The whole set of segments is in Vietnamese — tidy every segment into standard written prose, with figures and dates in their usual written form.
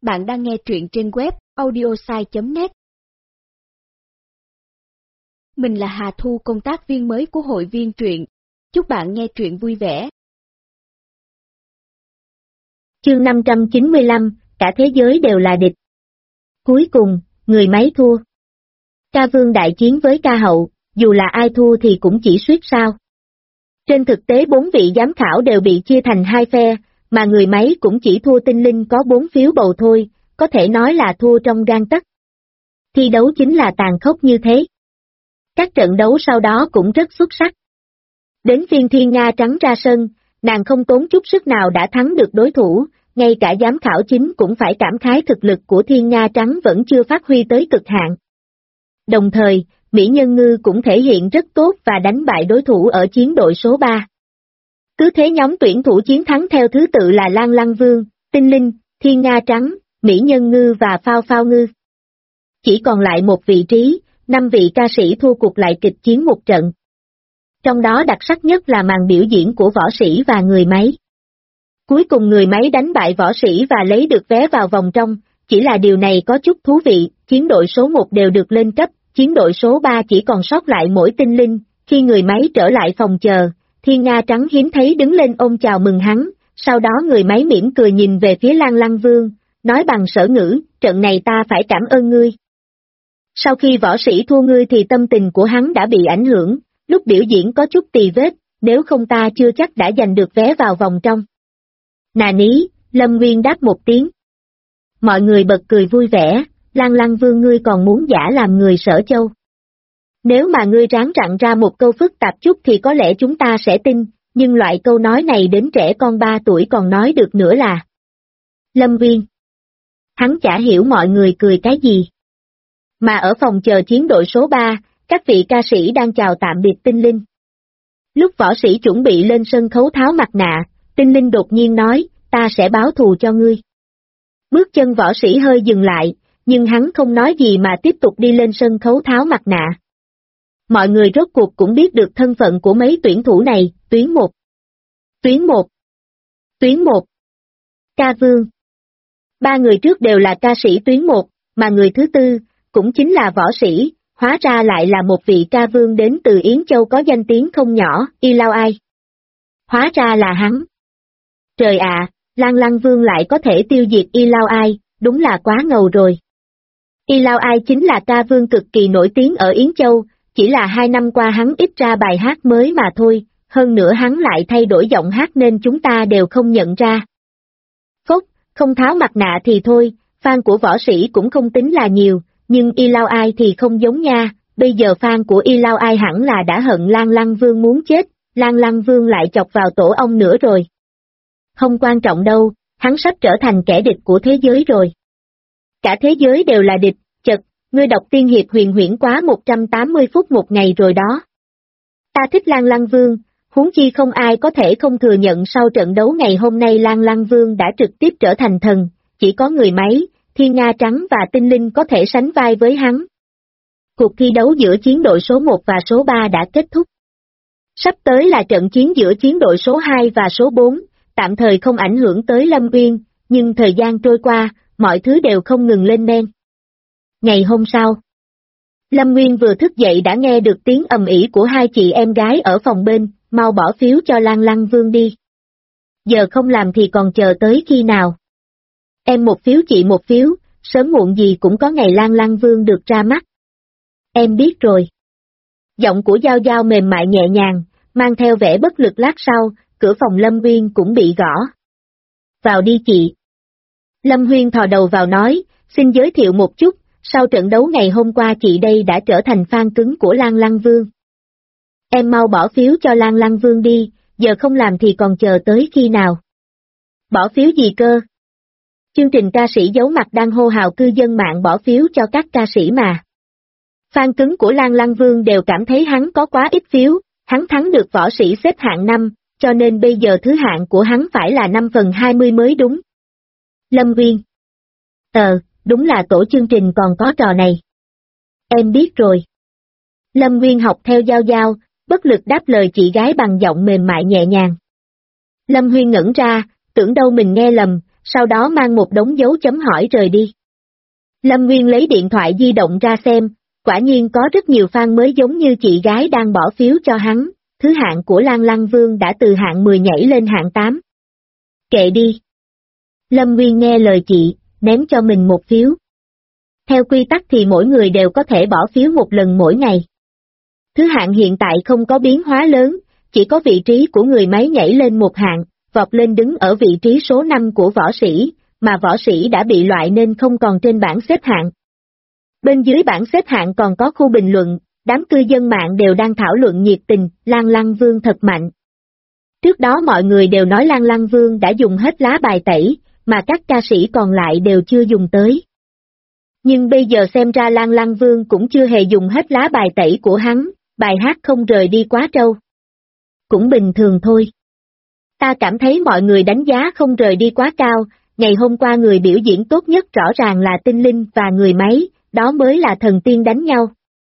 Bạn đang nghe truyện trên web audiosai.net. Mình là Hà Thu, công tác viên mới của hội viên truyện. Chúc bạn nghe truyện vui vẻ. Chương 595, cả thế giới đều là địch. Cuối cùng, người máy thua. Ca Vương đại chiến với Ca Hậu, dù là ai thua thì cũng chỉ suýt sao. Trên thực tế 4 vị giám khảo đều bị chia thành 2 phe, mà người máy cũng chỉ thua Tinh Linh có 4 phiếu bầu thôi, có thể nói là thua trong gang tấc. Thi đấu chính là tàn khốc như thế. Các trận đấu sau đó cũng rất xuất sắc. Đến phiên Thiên Nga Trắng ra sân, nàng không tốn chút sức nào đã thắng được đối thủ, ngay cả giám khảo chính cũng phải cảm khái thực lực của Thiên Nga Trắng vẫn chưa phát huy tới cực hạn. Đồng thời, Mỹ Nhân Ngư cũng thể hiện rất tốt và đánh bại đối thủ ở chiến đội số 3. Cứ thế nhóm tuyển thủ chiến thắng theo thứ tự là Lan Lăng Vương, Tinh Linh, Thiên Nga Trắng, Mỹ Nhân Ngư và Phao Phao Ngư. Chỉ còn lại một vị trí, 5 vị ca sĩ thua cuộc lại kịch chiến một trận. Trong đó đặc sắc nhất là màn biểu diễn của võ sĩ và người máy. Cuối cùng người máy đánh bại võ sĩ và lấy được vé vào vòng trong, chỉ là điều này có chút thú vị, chiến đội số 1 đều được lên cấp, chiến đội số 3 chỉ còn sót lại mỗi Tinh Linh, khi người máy trở lại phòng chờ, Thiên Nga Trắng hiếm thấy đứng lên ôm chào mừng hắn, sau đó người máy mỉm cười nhìn về phía Lan Lăng Vương, nói bằng sở ngữ, trận này ta phải cảm ơn ngươi. Sau khi võ sĩ thua ngươi thì tâm tình của hắn đã bị ảnh hưởng, lúc biểu diễn có chút tì vết, nếu không ta chưa chắc đã giành được vé vào vòng trong. Nà ní, Lâm Nguyên đáp một tiếng. Mọi người bật cười vui vẻ, Lan Lăng Vương ngươi còn muốn giả làm người Sở Châu. Nếu mà ngươi ráng rặn ra một câu phức tạp chút thì có lẽ chúng ta sẽ tin, nhưng loại câu nói này đến trẻ con 3 tuổi còn nói được nữa là. Lâm Nguyên. Hắn chả hiểu mọi người cười cái gì. Mà ở phòng chờ chiến đội số 3, các vị ca sĩ đang chào tạm biệt Tinh Linh. Lúc võ sĩ chuẩn bị lên sân khấu tháo mặt nạ, Tinh Linh đột nhiên nói, ta sẽ báo thù cho ngươi. Bước chân võ sĩ hơi dừng lại, nhưng hắn không nói gì mà tiếp tục đi lên sân khấu tháo mặt nạ. Mọi người rốt cuộc cũng biết được thân phận của mấy tuyển thủ này, tuyến 1. Tuyến 1. Tuyến 1. Ca Vương. 3 người trước đều là ca sĩ tuyến 1, mà người thứ tư, cũng chính là võ sĩ, hóa ra lại là một vị ca vương đến từ Yến Châu có danh tiếng không nhỏ, Y Lao Ai. Hóa ra là hắn. Trời ạ, Lan Lăng Vương lại có thể tiêu diệt Y Lao Ai, đúng là quá ngầu rồi. Y Lao Ai chính là ca vương cực kỳ nổi tiếng ở Yến Châu, chỉ là 2 năm qua hắn ít ra bài hát mới mà thôi, hơn nữa hắn lại thay đổi giọng hát nên chúng ta đều không nhận ra. Phốc, không tháo mặt nạ thì thôi, fan của võ sĩ cũng không tính là nhiều, nhưng Y Lao Ai thì không giống nha, bây giờ fan của Y Lao Ai hẳn là đã hận Lan Lăng Vương muốn chết, Lan Lăng Vương lại chọc vào tổ ong nữa rồi. Không quan trọng đâu, hắn sắp trở thành kẻ địch của thế giới rồi. Cả thế giới đều là địch, chật, ngươi đọc tiên hiệp huyền huyễn quá 180 phút một ngày rồi đó. Ta thích Lan Lăng Vương, huống chi không ai có thể không thừa nhận sau trận đấu ngày hôm nay Lan Lăng Vương đã trực tiếp trở thành thần, chỉ có người máy, Thiên Nga Trắng và Tinh Linh có thể sánh vai với hắn. Cuộc thi đấu giữa chiến đội số 1 và số 3 đã kết thúc. Sắp tới là trận chiến giữa chiến đội số 2 và số 4, tạm thời không ảnh hưởng tới Lâm Uyên, nhưng thời gian trôi qua, mọi thứ đều không ngừng lên men. Ngày hôm sau, Lâm Nguyên vừa thức dậy đã nghe được tiếng ầm ĩ của 2 chị em gái ở phòng bên, mau bỏ phiếu cho Lan Lăng Vương đi. Giờ không làm thì còn chờ tới khi nào? Em một phiếu chị một phiếu, sớm muộn gì cũng có ngày Lan Lăng Vương được ra mắt. Em biết rồi. Giọng của Giao Giao mềm mại nhẹ nhàng, mang theo vẻ bất lực lát sau, cửa phòng Lâm Nguyên cũng bị gõ. Vào đi chị. Lâm Huyên thò đầu vào nói, xin giới thiệu một chút, sau trận đấu ngày hôm qua chị đây đã trở thành fan cứng của Lan Lăng Vương. Em mau bỏ phiếu cho Lan Lăng Vương đi, giờ không làm thì còn chờ tới khi nào? Bỏ phiếu gì cơ? Chương trình ca sĩ giấu mặt đang hô hào cư dân mạng bỏ phiếu cho các ca sĩ mà. Fan cứng của Lan Lăng Vương đều cảm thấy hắn có quá ít phiếu, hắn thắng được võ sĩ xếp hạng 5, cho nên bây giờ thứ hạng của hắn phải là 5/20 mới đúng. Lâm Nguyên. Đúng là tổ chương trình còn có trò này. Em biết rồi. Lâm Nguyên học theo Giao Giao, bất lực đáp lời chị gái bằng giọng mềm mại nhẹ nhàng. Lâm Nguyên ngẩn ra, tưởng đâu mình nghe lầm, sau đó mang một đống dấu chấm hỏi rời đi. Lâm Nguyên lấy điện thoại di động ra xem, quả nhiên có rất nhiều fan mới giống như chị gái đang bỏ phiếu cho hắn, thứ hạng của Lan Lăng Vương đã từ hạng 10 nhảy lên hạng 8. Kệ đi. Lâm Nguyên nghe lời chị, ném cho mình một phiếu. Theo quy tắc thì mỗi người đều có thể bỏ phiếu một lần mỗi ngày. Thứ hạng hiện tại không có biến hóa lớn, chỉ có vị trí của người máy nhảy lên một hạng, vọt lên đứng ở vị trí số 5 của võ sĩ, mà võ sĩ đã bị loại nên không còn trên bảng xếp hạng. Bên dưới bảng xếp hạng còn có khu bình luận, đám cư dân mạng đều đang thảo luận nhiệt tình, Lan Lăng Vương thật mạnh. Trước đó mọi người đều nói Lan Lăng Vương đã dùng hết lá bài tẩy, mà các ca sĩ còn lại đều chưa dùng tới. Nhưng bây giờ xem ra Lan Lăng Vương cũng chưa hề dùng hết lá bài tẩy của hắn, bài hát không rời đi quá trâu. Cũng bình thường thôi. Ta cảm thấy mọi người đánh giá không rời đi quá cao, ngày hôm qua người biểu diễn tốt nhất rõ ràng là Tinh Linh và người máy, đó mới là thần tiên đánh nhau.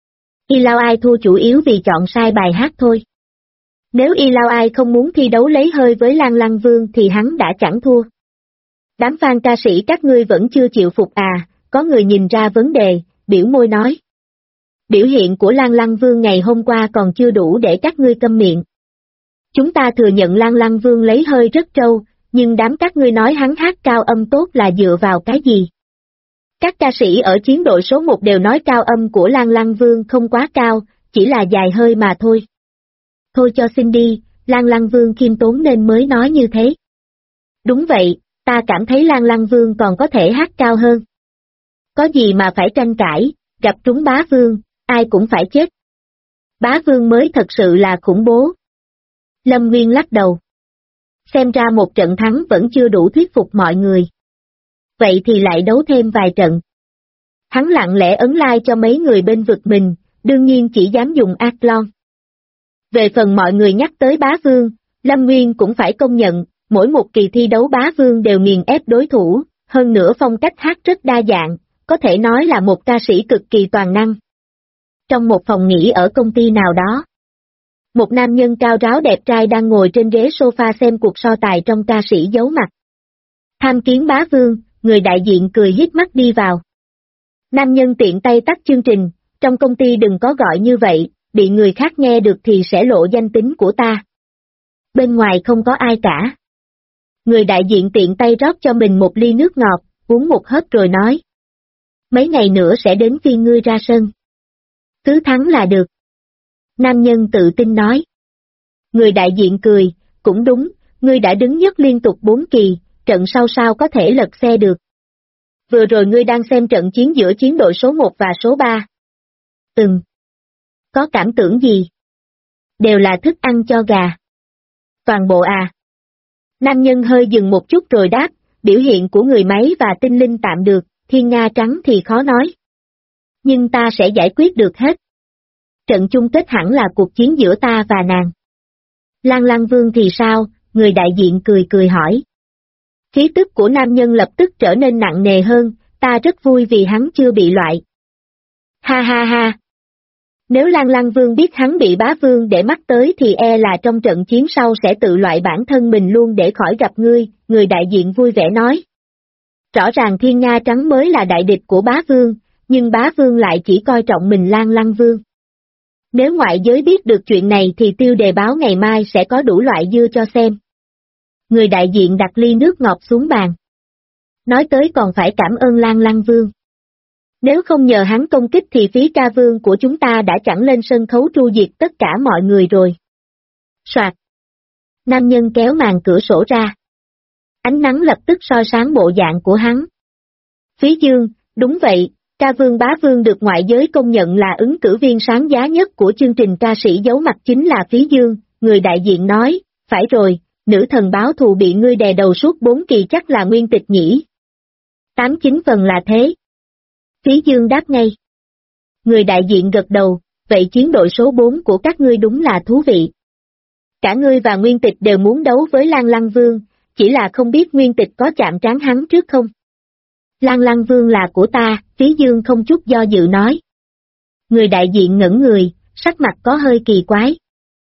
Y Lao Ai thua chủ yếu vì chọn sai bài hát thôi. Nếu Y Lao Ai không muốn thi đấu lấy hơi với Lan Lăng Vương thì hắn đã chẳng thua. Đám fan ca sĩ các ngươi vẫn chưa chịu phục à, có người nhìn ra vấn đề, biểu môi nói. Biểu hiện của Lan Lăng Vương ngày hôm qua còn chưa đủ để các ngươi câm miệng. Chúng ta thừa nhận Lan Lăng Vương lấy hơi rất trâu, nhưng đám các ngươi nói hắn hát cao âm tốt là dựa vào cái gì? Các ca sĩ ở chiến đội số 1 đều nói cao âm của Lan Lăng Vương không quá cao, chỉ là dài hơi mà thôi. Thôi cho xin đi, Lan Lăng Vương khiêm tốn nên mới nói như thế. Đúng vậy, ta cảm thấy Lan Lăng Vương còn có thể hát cao hơn. Có gì mà phải tranh cãi, gặp trúng bá vương, ai cũng phải chết. Bá vương mới thật sự là khủng bố. Lâm Nguyên lắc đầu. Xem ra một trận thắng vẫn chưa đủ thuyết phục mọi người. Vậy thì lại đấu thêm vài trận. Hắn lặng lẽ ấn like cho mấy người bên vực mình, đương nhiên chỉ dám dùng Athlon. Về phần mọi người nhắc tới bá vương, Lâm Nguyên cũng phải công nhận, mỗi một kỳ thi đấu bá vương đều nghiền ép đối thủ, hơn nữa phong cách hát rất đa dạng, có thể nói là một ca sĩ cực kỳ toàn năng. Trong một phòng nghỉ ở công ty nào đó, một nam nhân cao ráo đẹp trai đang ngồi trên ghế sofa xem cuộc so tài trong ca sĩ giấu mặt. Tham kiến bá vương, người đại diện cười híp mắt đi vào. Nam nhân tiện tay tắt chương trình, trong công ty đừng có gọi như vậy, bị người khác nghe được thì sẽ lộ danh tính của ta. Bên ngoài không có ai cả. Người đại diện tiện tay rót cho mình một ly nước ngọt, uống một hớp rồi nói. Mấy ngày nữa sẽ đến phiên ngươi ra sân. Cứ thắng là được. Nam nhân tự tin nói. Người đại diện cười, cũng đúng, ngươi đã đứng nhất liên tục 4 kỳ, trận sau sao có thể lật xe được. Vừa rồi ngươi đang xem trận chiến giữa chiến đội số 1 và số 3. Có cảm tưởng gì? Đều là thức ăn cho gà. Toàn bộ à? Nam nhân hơi dừng một chút rồi đáp, biểu hiện của người máy và Tinh Linh tạm được, Thiên Nga trắng thì khó nói. Nhưng ta sẽ giải quyết được hết. Trận chung kết hẳn là cuộc chiến giữa ta và nàng. Lan Lăng Vương thì sao? Người đại diện cười cười hỏi. Khí tức của nam nhân lập tức trở nên nặng nề hơn, ta rất vui vì hắn chưa bị loại. Ha ha ha. Nếu Lan Lăng Vương biết hắn bị bá vương để mắt tới thì e là trong trận chiến sau sẽ tự loại bản thân mình luôn để khỏi gặp ngươi, người đại diện vui vẻ nói. Rõ ràng Thiên Nga trắng mới là đại địch của bá vương, nhưng bá vương lại chỉ coi trọng mình Lan Lăng Vương. Nếu ngoại giới biết được chuyện này thì tiêu đề báo ngày mai sẽ có đủ loại dưa cho xem. Người đại diện đặt ly nước ngọt xuống bàn. Nói tới còn phải cảm ơn Lan Lăng Vương. Nếu không nhờ hắn công kích thì phí ca vương của chúng ta đã chẳng lên sân khấu tru diệt tất cả mọi người rồi. Soạt. Nam nhân kéo màn cửa sổ ra. Ánh nắng lập tức soi sáng bộ dạng của hắn. Phí Dương, đúng vậy, ca vương bá vương được ngoại giới công nhận là ứng cử viên sáng giá nhất của chương trình ca sĩ giấu mặt chính là Phí Dương, người đại diện nói, phải rồi, nữ thần báo thù bị ngươi đè đầu suốt 4 kỳ chắc là nguyên tịch nhỉ. 89 phần là thế. Phí Dương đáp ngay. Người đại diện gật đầu, vậy chiến đội số 4 của các ngươi đúng là thú vị. Cả ngươi và Nguyên Tịch đều muốn đấu với Lan Lăng Vương, chỉ là không biết Nguyên Tịch có chạm trán hắn trước không? Lan Lăng Vương là của ta, Phí Dương không chút do dự nói. Người đại diện ngẩn người, sắc mặt có hơi kỳ quái.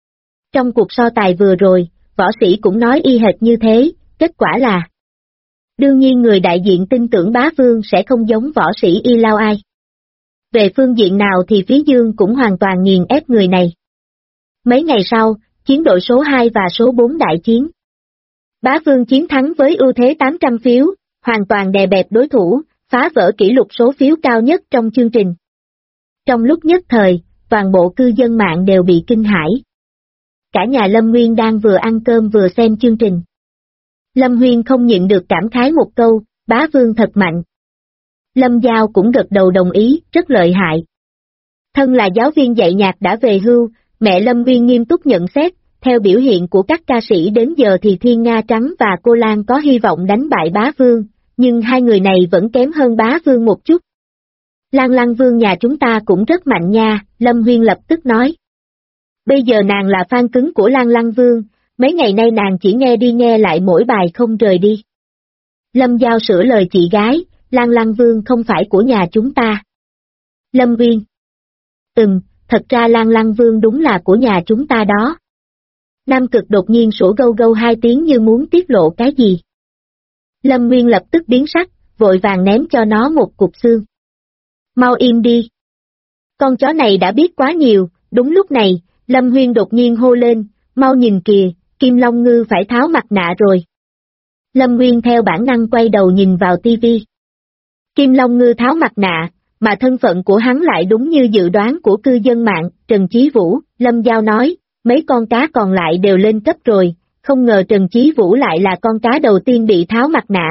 Trong cuộc so tài vừa rồi, võ sĩ cũng nói y hệt như thế, kết quả là Đương nhiên người đại diện tin tưởng bá vương sẽ không giống võ sĩ Y Lao Ai. Về phương diện nào thì Phí Dương cũng hoàn toàn nghiền ép người này. Mấy ngày sau, chiến đội số 2 và số 4 đại chiến. Bá vương chiến thắng với ưu thế 800 phiếu, hoàn toàn đè bẹp đối thủ, phá vỡ kỷ lục số phiếu cao nhất trong chương trình. Trong lúc nhất thời, toàn bộ cư dân mạng đều bị kinh hãi. Cả nhà Lâm Nguyên đang vừa ăn cơm vừa xem chương trình. Lâm Huyên không nhịn được cảm khái một câu, bá vương thật mạnh. Lâm Giao cũng gật đầu đồng ý, rất lợi hại. Thân là giáo viên dạy nhạc đã về hưu, mẹ Lâm Nguyên nghiêm túc nhận xét, theo biểu hiện của các ca sĩ đến giờ thì Thiên Nga Trắng và Cô Lan có hy vọng đánh bại bá vương, nhưng hai người này vẫn kém hơn bá vương một chút. Lan Lăng Vương nhà chúng ta cũng rất mạnh nha, Lâm Huyên lập tức nói. Bây giờ nàng là fan cứng của Lan Lăng Vương, mấy ngày nay nàng chỉ nghe đi nghe lại mỗi bài không rời đi. Lâm Giao sửa lời chị gái, Lan Lăng Vương không phải của nhà chúng ta. Lâm Huyên. Thật ra Lan Lăng Vương đúng là của nhà chúng ta đó. Nam Cực đột nhiên sủa gâu gâu hai tiếng như muốn tiết lộ cái gì. Lâm Nguyên lập tức biến sắc, vội vàng ném cho nó một cục xương. Mau im đi. Con chó này đã biết quá nhiều, đúng lúc này, Lâm Huyên đột nhiên hô lên, mau nhìn kìa, Kim Long Ngư phải tháo mặt nạ rồi. Lâm Nguyên theo bản năng quay đầu nhìn vào tivi. Kim Long Ngư tháo mặt nạ, mà thân phận của hắn lại đúng như dự đoán của cư dân mạng, Trần Chí Vũ, Lâm Giao nói, mấy con cá còn lại đều lên cấp rồi, không ngờ Trần Chí Vũ lại là con cá đầu tiên bị tháo mặt nạ.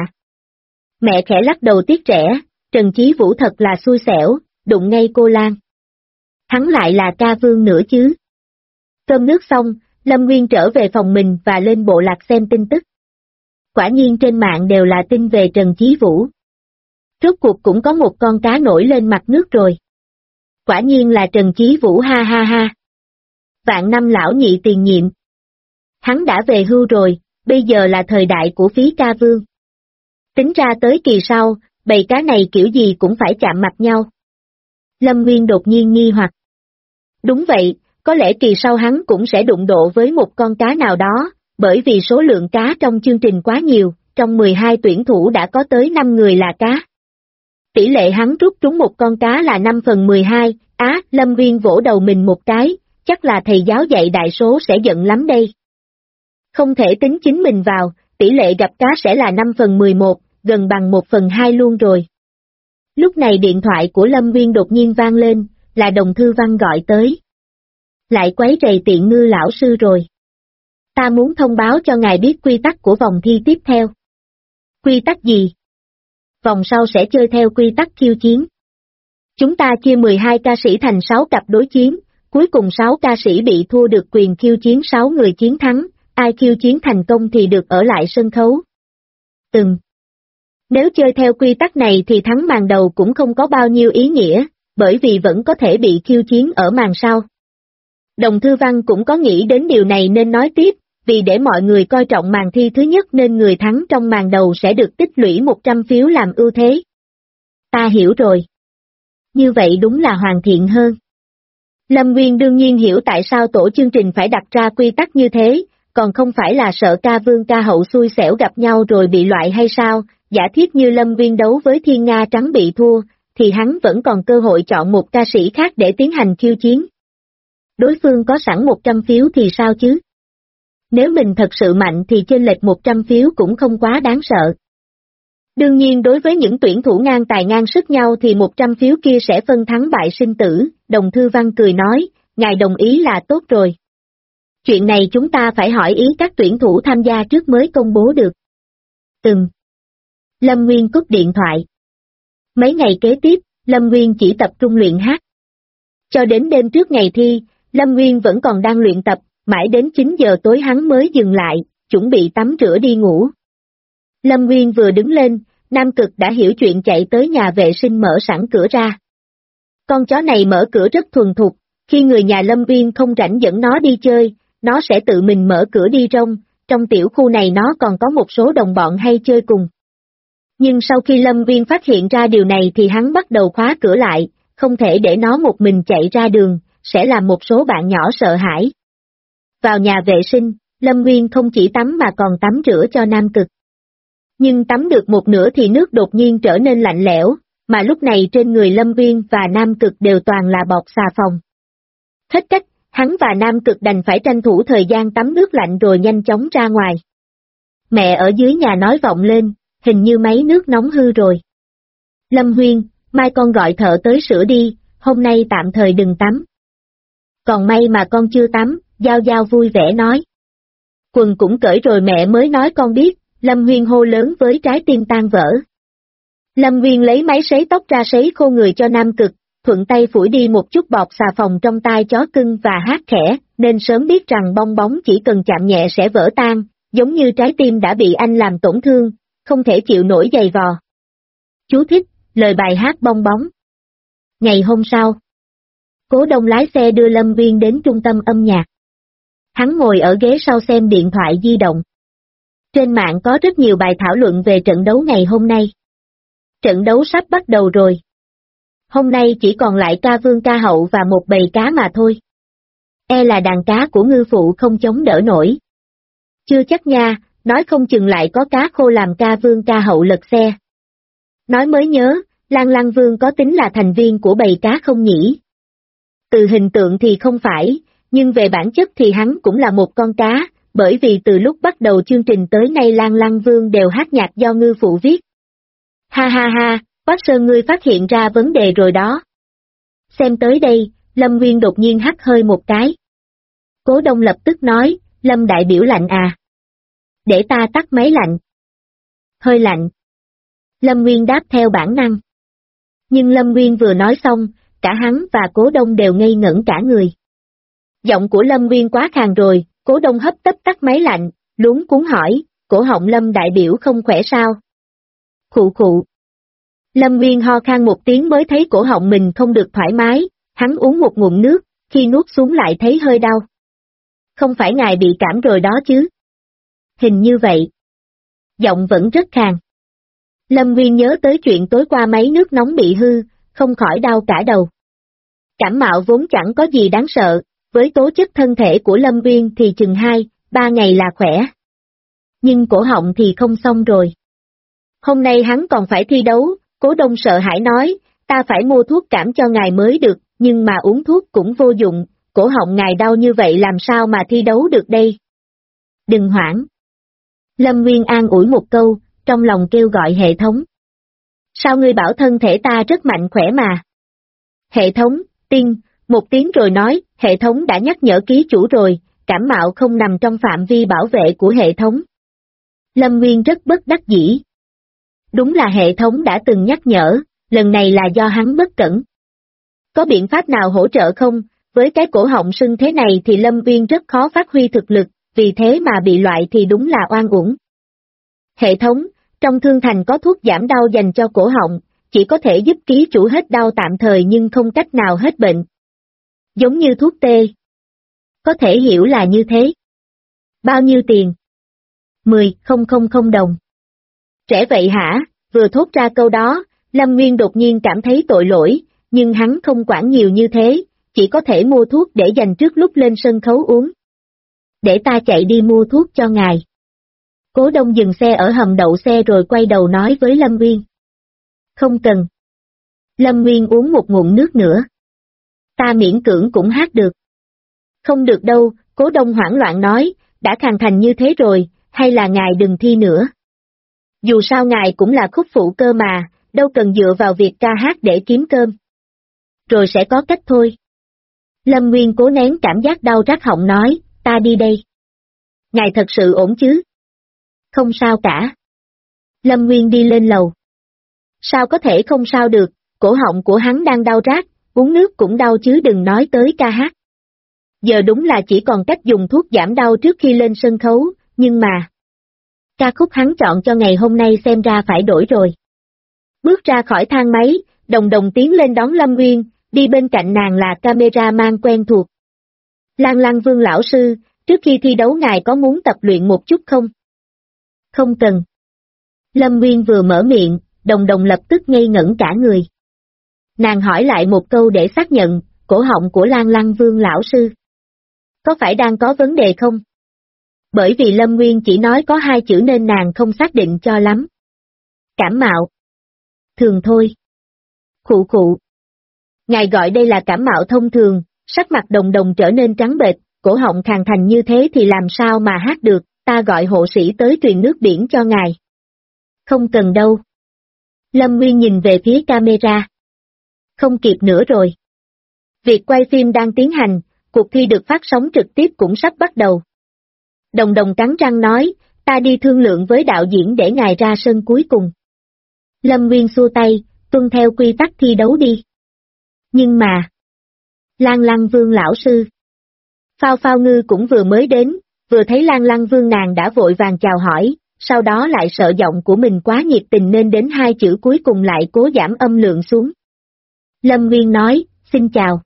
Mẹ khẽ lắc đầu tiếc trẻ, Trần Chí Vũ thật là xui xẻo, đụng ngay cô Lan. Hắn lại là ca vương nữa chứ. Cơm nước xong, Lâm Nguyên trở về phòng mình và lên bộ lạc xem tin tức. Quả nhiên trên mạng đều là tin về Trần Chí Vũ. Rốt cuộc cũng có một con cá nổi lên mặt nước rồi. Quả nhiên là Trần Chí Vũ ha ha ha. Vạn năm lão nhị tiền nhiệm. Hắn đã về hưu rồi, bây giờ là thời đại của Phí ca vương. Tính ra tới kỳ sau, bầy cá này kiểu gì cũng phải chạm mặt nhau. Lâm Nguyên đột nhiên nghi hoặc. Đúng vậy, có lẽ kỳ sau hắn cũng sẽ đụng độ với một con cá nào đó, bởi vì số lượng cá trong chương trình quá nhiều, trong 12 tuyển thủ đã có tới 5 người là cá. Tỷ lệ hắn rút trúng một con cá là 5/12, Lâm Nguyên vỗ đầu mình một cái, chắc là thầy giáo dạy đại số sẽ giận lắm đây. Không thể tính chính mình vào, tỷ lệ gặp cá sẽ là 5/11, gần bằng 1/2 luôn rồi. Lúc này điện thoại của Lâm Nguyên đột nhiên vang lên, là Đồng Thư Văn gọi tới. Lại quấy rầy Tiện Ngư lão sư rồi. Ta muốn thông báo cho ngài biết quy tắc của vòng thi tiếp theo. Quy tắc gì? Vòng sau sẽ chơi theo quy tắc khiêu chiến. Chúng ta chia 12 ca sĩ thành 6 cặp đối chiến, cuối cùng 6 ca sĩ bị thua được quyền khiêu chiến 6 người chiến thắng, ai khiêu chiến thành công thì được ở lại sân khấu. Nếu chơi theo quy tắc này thì thắng màn đầu cũng không có bao nhiêu ý nghĩa, bởi vì vẫn có thể bị khiêu chiến ở màn sau. Đồng Thư Văn cũng có nghĩ đến điều này nên nói tiếp, vì để mọi người coi trọng màn thi thứ nhất nên người thắng trong màn đầu sẽ được tích lũy 100 phiếu làm ưu thế. Ta hiểu rồi. Như vậy đúng là hoàn thiện hơn. Lâm Nguyên đương nhiên hiểu tại sao tổ chương trình phải đặt ra quy tắc như thế, còn không phải là sợ ca vương ca hậu xui xẻo gặp nhau rồi bị loại hay sao, giả thiết như Lâm Nguyên đấu với Thiên Nga Trắng bị thua, thì hắn vẫn còn cơ hội chọn một ca sĩ khác để tiến hành khiêu chiến. Đối phương có sẵn 100 phiếu thì sao chứ? Nếu mình thật sự mạnh thì chênh lệch 100 phiếu cũng không quá đáng sợ. Đương nhiên đối với những tuyển thủ ngang tài ngang sức nhau thì 100 phiếu kia sẽ phân thắng bại sinh tử, Đồng Thư Văn cười nói, ngài đồng ý là tốt rồi. Chuyện này chúng ta phải hỏi ý các tuyển thủ tham gia trước mới công bố được. Lâm Nguyên cúp điện thoại. Mấy ngày kế tiếp, Lâm Nguyên chỉ tập trung luyện hát. Cho đến đêm trước ngày thi, Lâm Nguyên vẫn còn đang luyện tập, mãi đến 9 giờ tối hắn mới dừng lại, chuẩn bị tắm rửa đi ngủ. Lâm Nguyên vừa đứng lên, Nam Cực đã hiểu chuyện chạy tới nhà vệ sinh mở sẵn cửa ra. Con chó này mở cửa rất thuần thục, khi người nhà Lâm Nguyên không rảnh dẫn nó đi chơi, nó sẽ tự mình mở cửa đi rong, trong tiểu khu này nó còn có một số đồng bọn hay chơi cùng. Nhưng sau khi Lâm Nguyên phát hiện ra điều này thì hắn bắt đầu khóa cửa lại, không thể để nó một mình chạy ra đường, sẽ làm một số bạn nhỏ sợ hãi. Vào nhà vệ sinh, Lâm Nguyên không chỉ tắm mà còn tắm rửa cho Nam Cực. Nhưng tắm được một nửa thì nước đột nhiên trở nên lạnh lẽo, mà lúc này trên người Lâm Nguyên và Nam Cực đều toàn là bọt xà phòng. Hết cách, hắn và Nam Cực đành phải tranh thủ thời gian tắm nước lạnh rồi nhanh chóng ra ngoài. Mẹ ở dưới nhà nói vọng lên, hình như máy nước nóng hư rồi. Lâm Huyên, mai con gọi thợ tới sửa đi, hôm nay tạm thời đừng tắm. Còn may mà con chưa tắm, Giao Giao vui vẻ nói. Quần cũng cởi rồi mẹ mới nói con biết, Lâm Huyên hô lớn với trái tim tan vỡ. Lâm Huyên lấy máy sấy tóc ra sấy khô người cho Nam Cực, thuận tay phủi đi một chút bọt xà phòng trong tai chó cưng và hát khẽ, nên sớm biết rằng bong bóng chỉ cần chạm nhẹ sẽ vỡ tan, giống như trái tim đã bị anh làm tổn thương, không thể chịu nổi giày vò. Chú thích, lời bài hát bong bóng. Ngày hôm sau, Cố Đông lái xe đưa Lâm Viên đến trung tâm âm nhạc. Hắn ngồi ở ghế sau xem điện thoại di động. Trên mạng có rất nhiều bài thảo luận về trận đấu ngày hôm nay. Trận đấu sắp bắt đầu rồi. Hôm nay chỉ còn lại ca vương ca hậu và một bầy cá mà thôi. E là đàn cá của ngư phụ không chống đỡ nổi. Chưa chắc nha, nói không chừng lại có cá khô làm ca vương ca hậu lật xe. Nói mới nhớ, Lan Lăng Vương có tính là thành viên của bầy cá không nhỉ? Từ hình tượng thì không phải, nhưng về bản chất thì hắn cũng là một con cá, bởi vì từ lúc bắt đầu chương trình tới nay Lan Lăng Vương đều hát nhạc do ngư phụ viết. Ha ha ha, Quách Sơn ngươi phát hiện ra vấn đề rồi đó. Xem tới đây, Lâm Nguyên đột nhiên hắt hơi một cái. Cố Đông lập tức nói, Lâm đại biểu lạnh à? Để ta tắt máy lạnh. Hơi lạnh. Lâm Nguyên đáp theo bản năng. Nhưng Lâm Nguyên vừa nói xong, cả hắn và Cố Đông đều ngây ngẩn cả người. Giọng của Lâm Nguyên quá khàn rồi, Cố Đông hấp tấp tắt máy lạnh, luống cuống hỏi, cổ họng Lâm đại biểu không khỏe sao? Khụ khụ. Lâm Nguyên ho khan một tiếng mới thấy cổ họng mình không được thoải mái, hắn uống một ngụm nước, khi nuốt xuống lại thấy hơi đau. Không phải ngài bị cảm rồi đó chứ? Hình như vậy. Giọng vẫn rất khàn. Lâm Nguyên nhớ tới chuyện tối qua máy nước nóng bị hư, không khỏi đau cả đầu. Cảm mạo vốn chẳng có gì đáng sợ, với tố chất thân thể của Lâm Nguyên thì chừng 2-3 ngày là khỏe. Nhưng cổ họng thì không xong rồi. Hôm nay hắn còn phải thi đấu, Cố Đông sợ hãi nói, ta phải mua thuốc cảm cho ngài mới được, nhưng mà uống thuốc cũng vô dụng, cổ họng ngài đau như vậy làm sao mà thi đấu được đây? Đừng hoảng. Lâm Nguyên an ủi một câu, trong lòng kêu gọi hệ thống. Sao ngươi bảo thân thể ta rất mạnh khỏe mà? Hệ thống, tinh, một tiếng rồi nói, hệ thống đã nhắc nhở ký chủ rồi, cảm mạo không nằm trong phạm vi bảo vệ của hệ thống. Lâm Nguyên rất bất đắc dĩ. Đúng là hệ thống đã từng nhắc nhở, lần này là do hắn bất cẩn. Có biện pháp nào hỗ trợ không? Với cái cổ họng sưng thế này thì Lâm Nguyên rất khó phát huy thực lực, vì thế mà bị loại thì đúng là oan uổng. Hệ thống, trong thương thành có thuốc giảm đau dành cho cổ họng, chỉ có thể giúp ký chủ hết đau tạm thời nhưng không cách nào hết bệnh. Giống như thuốc tê. Có thể hiểu là như thế. Bao nhiêu tiền? 10.000 đồng. Rẻ vậy hả? Vừa thốt ra câu đó, Lâm Nguyên đột nhiên cảm thấy tội lỗi, nhưng hắn không quản nhiều như thế, chỉ có thể mua thuốc để dành trước lúc lên sân khấu uống. Để ta chạy đi mua thuốc cho ngài. Cố Đông dừng xe ở hầm đậu xe rồi quay đầu nói với Lâm Nguyên. Không cần. Lâm Nguyên uống một ngụm nước nữa. Ta miễn cưỡng cũng hát được. Không được đâu, Cố Đông hoảng loạn nói, đã khàn thành như thế rồi, hay là ngài đừng thi nữa. Dù sao ngài cũng là khúc phụ cơ mà, đâu cần dựa vào việc ca hát để kiếm cơm. Rồi sẽ có cách thôi. Lâm Nguyên cố nén cảm giác đau rát họng nói, ta đi đây. Ngài thật sự ổn chứ? Không sao cả. Lâm Nguyên đi lên lầu. Sao có thể không sao được, cổ họng của hắn đang đau rát, uống nước cũng đau chứ đừng nói tới ca hát. Giờ đúng là chỉ còn cách dùng thuốc giảm đau trước khi lên sân khấu, nhưng mà... Ca khúc hắn chọn cho ngày hôm nay xem ra phải đổi rồi. Bước ra khỏi thang máy, Đồng Đồng tiến lên đón Lâm Nguyên, đi bên cạnh nàng là cameraman quen thuộc. Lan Lăng Vương lão sư, trước khi thi đấu ngài có muốn tập luyện một chút không? Không cần. Lâm Nguyên vừa mở miệng, Đồng Đồng lập tức ngây ngẩn cả người. Nàng hỏi lại một câu để xác nhận, cổ họng của Lan Lăng Vương lão sư. Có phải đang có vấn đề không? Bởi vì Lâm Nguyên chỉ nói có 2 chữ nên nàng không xác định cho lắm. Cảm mạo. Thường thôi. Khụ khụ. Ngài gọi đây là cảm mạo thông thường, sắc mặt Đồng Đồng trở nên trắng bệch, cổ họng khàn thành như thế thì làm sao mà hát được, ta gọi hộ sĩ tới truyền nước biển cho ngài. Không cần đâu. Lâm Nguyên nhìn về phía camera. Không kịp nữa rồi. Việc quay phim đang tiến hành, cuộc thi được phát sóng trực tiếp cũng sắp bắt đầu. Đồng Đồng cắn răng nói, ta đi thương lượng với đạo diễn để ngài ra sân cuối cùng. Lâm Nguyên xua tay, tuân theo quy tắc thi đấu đi. Nhưng mà... Lan Lăng Vương lão sư. Phao Phao Ngư cũng vừa mới đến, vừa thấy Lan Lăng Vương nàng đã vội vàng chào hỏi, sau đó lại sợ giọng của mình quá nhiệt tình nên đến hai chữ cuối cùng lại cố giảm âm lượng xuống. Lâm Nguyên nói, xin chào.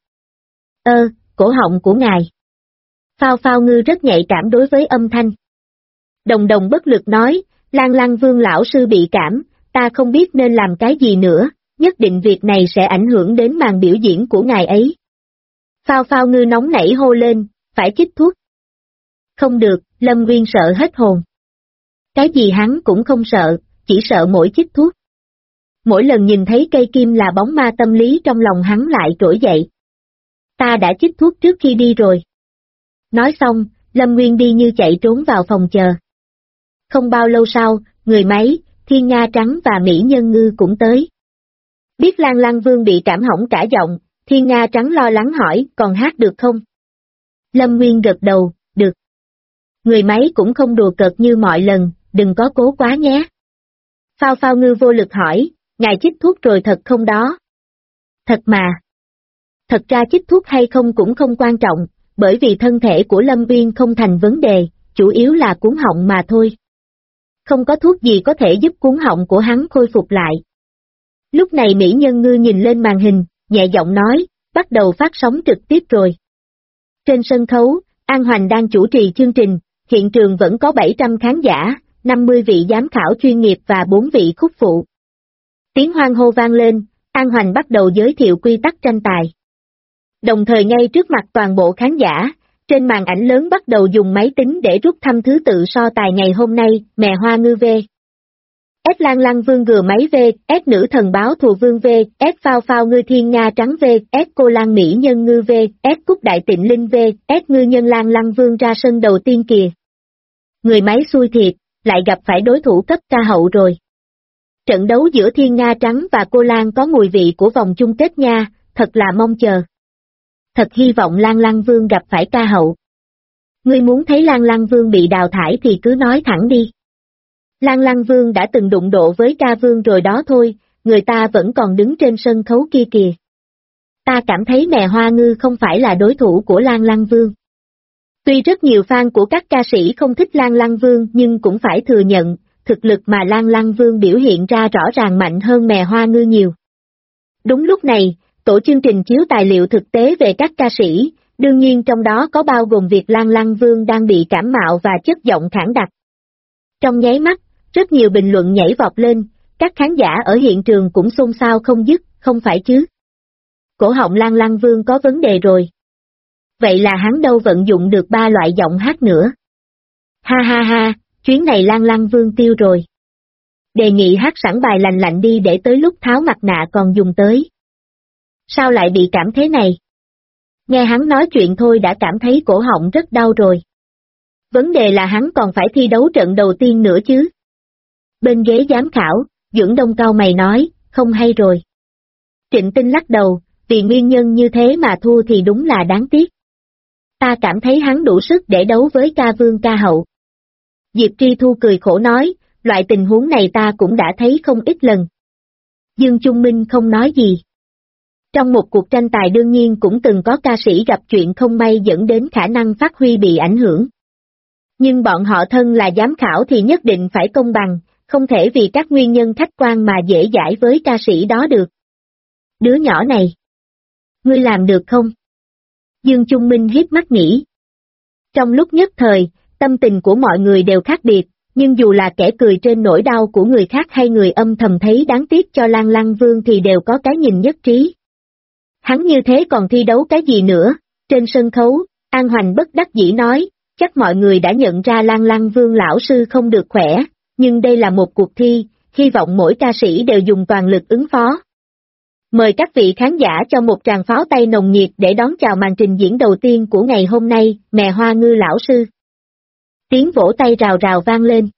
Cổ họng của ngài. Phao Phao Ngư rất nhạy cảm đối với âm thanh. Đồng Đồng bất lực nói, Lan Lăng Vương lão sư bị cảm, ta không biết nên làm cái gì nữa, nhất định việc này sẽ ảnh hưởng đến màn biểu diễn của ngài ấy. Phao Phao Ngư nóng nảy hô lên, phải chích thuốc. Không được, Lâm Nguyên sợ hết hồn. Cái gì hắn cũng không sợ, chỉ sợ mỗi chích thuốc. Mỗi lần nhìn thấy cây kim là bóng ma tâm lý trong lòng hắn lại trỗi dậy. Ta đã chích thuốc trước khi đi rồi. Nói xong, Lâm Nguyên đi như chạy trốn vào phòng chờ. Không bao lâu sau, người máy, Thiên Nga Trắng và Mỹ Nhân Ngư cũng tới. Biết Lan Lăng Vương bị cảm hỏng cả giọng, Thiên Nga Trắng lo lắng hỏi, còn hát được không? Lâm Nguyên gật đầu, được. Người máy cũng không đùa cợt như mọi lần, đừng có cố quá nhé. Phao Phao Ngư vô lực hỏi, ngài chích thuốc rồi thật không đó? Thật mà. Thật ra chích thuốc hay không cũng không quan trọng, bởi vì thân thể của Lâm Nguyên không thành vấn đề, chủ yếu là cuống họng mà thôi. Không có thuốc gì có thể giúp cuống họng của hắn khôi phục lại. Lúc này Mỹ Nhân Ngư nhìn lên màn hình, nhẹ giọng nói, bắt đầu phát sóng trực tiếp rồi. Trên sân khấu, An Hoành đang chủ trì chương trình, hiện trường vẫn có 700 khán giả, 50 vị giám khảo chuyên nghiệp và 4 vị khúc phụ. Tiếng hoan hô vang lên, An Hoành bắt đầu giới thiệu quy tắc tranh tài. Đồng thời ngay trước mặt toàn bộ khán giả, trên màn ảnh lớn bắt đầu dùng máy tính để rút thăm thứ tự so tài ngày hôm nay, Mè Hoa Ngư V. S Lan Lăng Vương Gừa Máy V, S Nữ Thần Báo Thù Vương V, S Phao Phao Ngư Thiên Nga Trắng V, S Cô Lan Mỹ Nhân Ngư V, S Cúc Đại Tịnh Linh V, S Ngư Nhân Lan Lăng Vương ra sân đầu tiên kìa. Người máy xui thiệt, lại gặp phải đối thủ cấp ca hậu rồi. Trận đấu giữa Thiên Nga Trắng và Cô Lan có mùi vị của vòng chung kết nha, thật là mong chờ. Thật hy vọng Lan Lăng Vương gặp phải ca hậu. Ngươi muốn thấy Lan Lăng Vương bị đào thải thì cứ nói thẳng đi. Lan Lăng Vương đã từng đụng độ với ca vương rồi đó thôi, người ta vẫn còn đứng trên sân khấu kia kìa. Ta cảm thấy Mè Hoa Ngư không phải là đối thủ của Lan Lăng Vương. Tuy rất nhiều fan của các ca sĩ không thích Lan Lăng Vương nhưng cũng phải thừa nhận, thực lực mà Lan Lăng Vương biểu hiện ra rõ ràng mạnh hơn Mè Hoa Ngư nhiều. Đúng lúc này, tổ chương trình chiếu tài liệu thực tế về các ca sĩ, đương nhiên trong đó có bao gồm việc Lan Lăng Vương đang bị cảm mạo và chất giọng khản đặc. Trong nháy mắt, rất nhiều bình luận nhảy vọt lên, các khán giả ở hiện trường cũng xôn xao không dứt, không phải chứ. Cổ họng Lan Lăng Vương có vấn đề rồi. Vậy là hắn đâu vận dụng được 3 loại giọng hát nữa. Ha ha ha, chuyến này Lan Lăng Vương tiêu rồi. Đề nghị hát sẵn bài lành lạnh đi để tới lúc tháo mặt nạ còn dùng tới. Sao lại bị cảm thế này? Nghe hắn nói chuyện thôi đã cảm thấy cổ họng rất đau rồi. Vấn đề là hắn còn phải thi đấu trận đầu tiên nữa chứ. Bên ghế giám khảo, Dưỡng Đông cau mày nói, không hay rồi. Trịnh Tinh lắc đầu, vì nguyên nhân như thế mà thua thì đúng là đáng tiếc. Ta cảm thấy hắn đủ sức để đấu với ca vương ca hậu. Diệp Tri Thu cười khổ nói, loại tình huống này ta cũng đã thấy không ít lần. Dương Trung Minh không nói gì. Trong một cuộc tranh tài đương nhiên cũng từng có ca sĩ gặp chuyện không may dẫn đến khả năng phát huy bị ảnh hưởng. Nhưng bọn họ thân là giám khảo thì nhất định phải công bằng, không thể vì các nguyên nhân khách quan mà dễ dãi với ca sĩ đó được. Đứa nhỏ này, ngươi làm được không? Dương Trung Minh hít mắt nghĩ. Trong lúc nhất thời, tâm tình của mọi người đều khác biệt, nhưng dù là kẻ cười trên nỗi đau của người khác hay người âm thầm thấy đáng tiếc cho Lan Lăng Vương thì đều có cái nhìn nhất trí. Hắn như thế còn thi đấu cái gì nữa? Trên sân khấu, An Hoành bất đắc dĩ nói, chắc mọi người đã nhận ra Lan Lăng Vương lão sư không được khỏe, nhưng đây là một cuộc thi, hy vọng mỗi ca sĩ đều dùng toàn lực ứng phó. Mời các vị khán giả cho một tràng pháo tay nồng nhiệt để đón chào màn trình diễn đầu tiên của ngày hôm nay, Mẹ Hoa Ngư lão sư. Tiếng vỗ tay rào rào vang lên.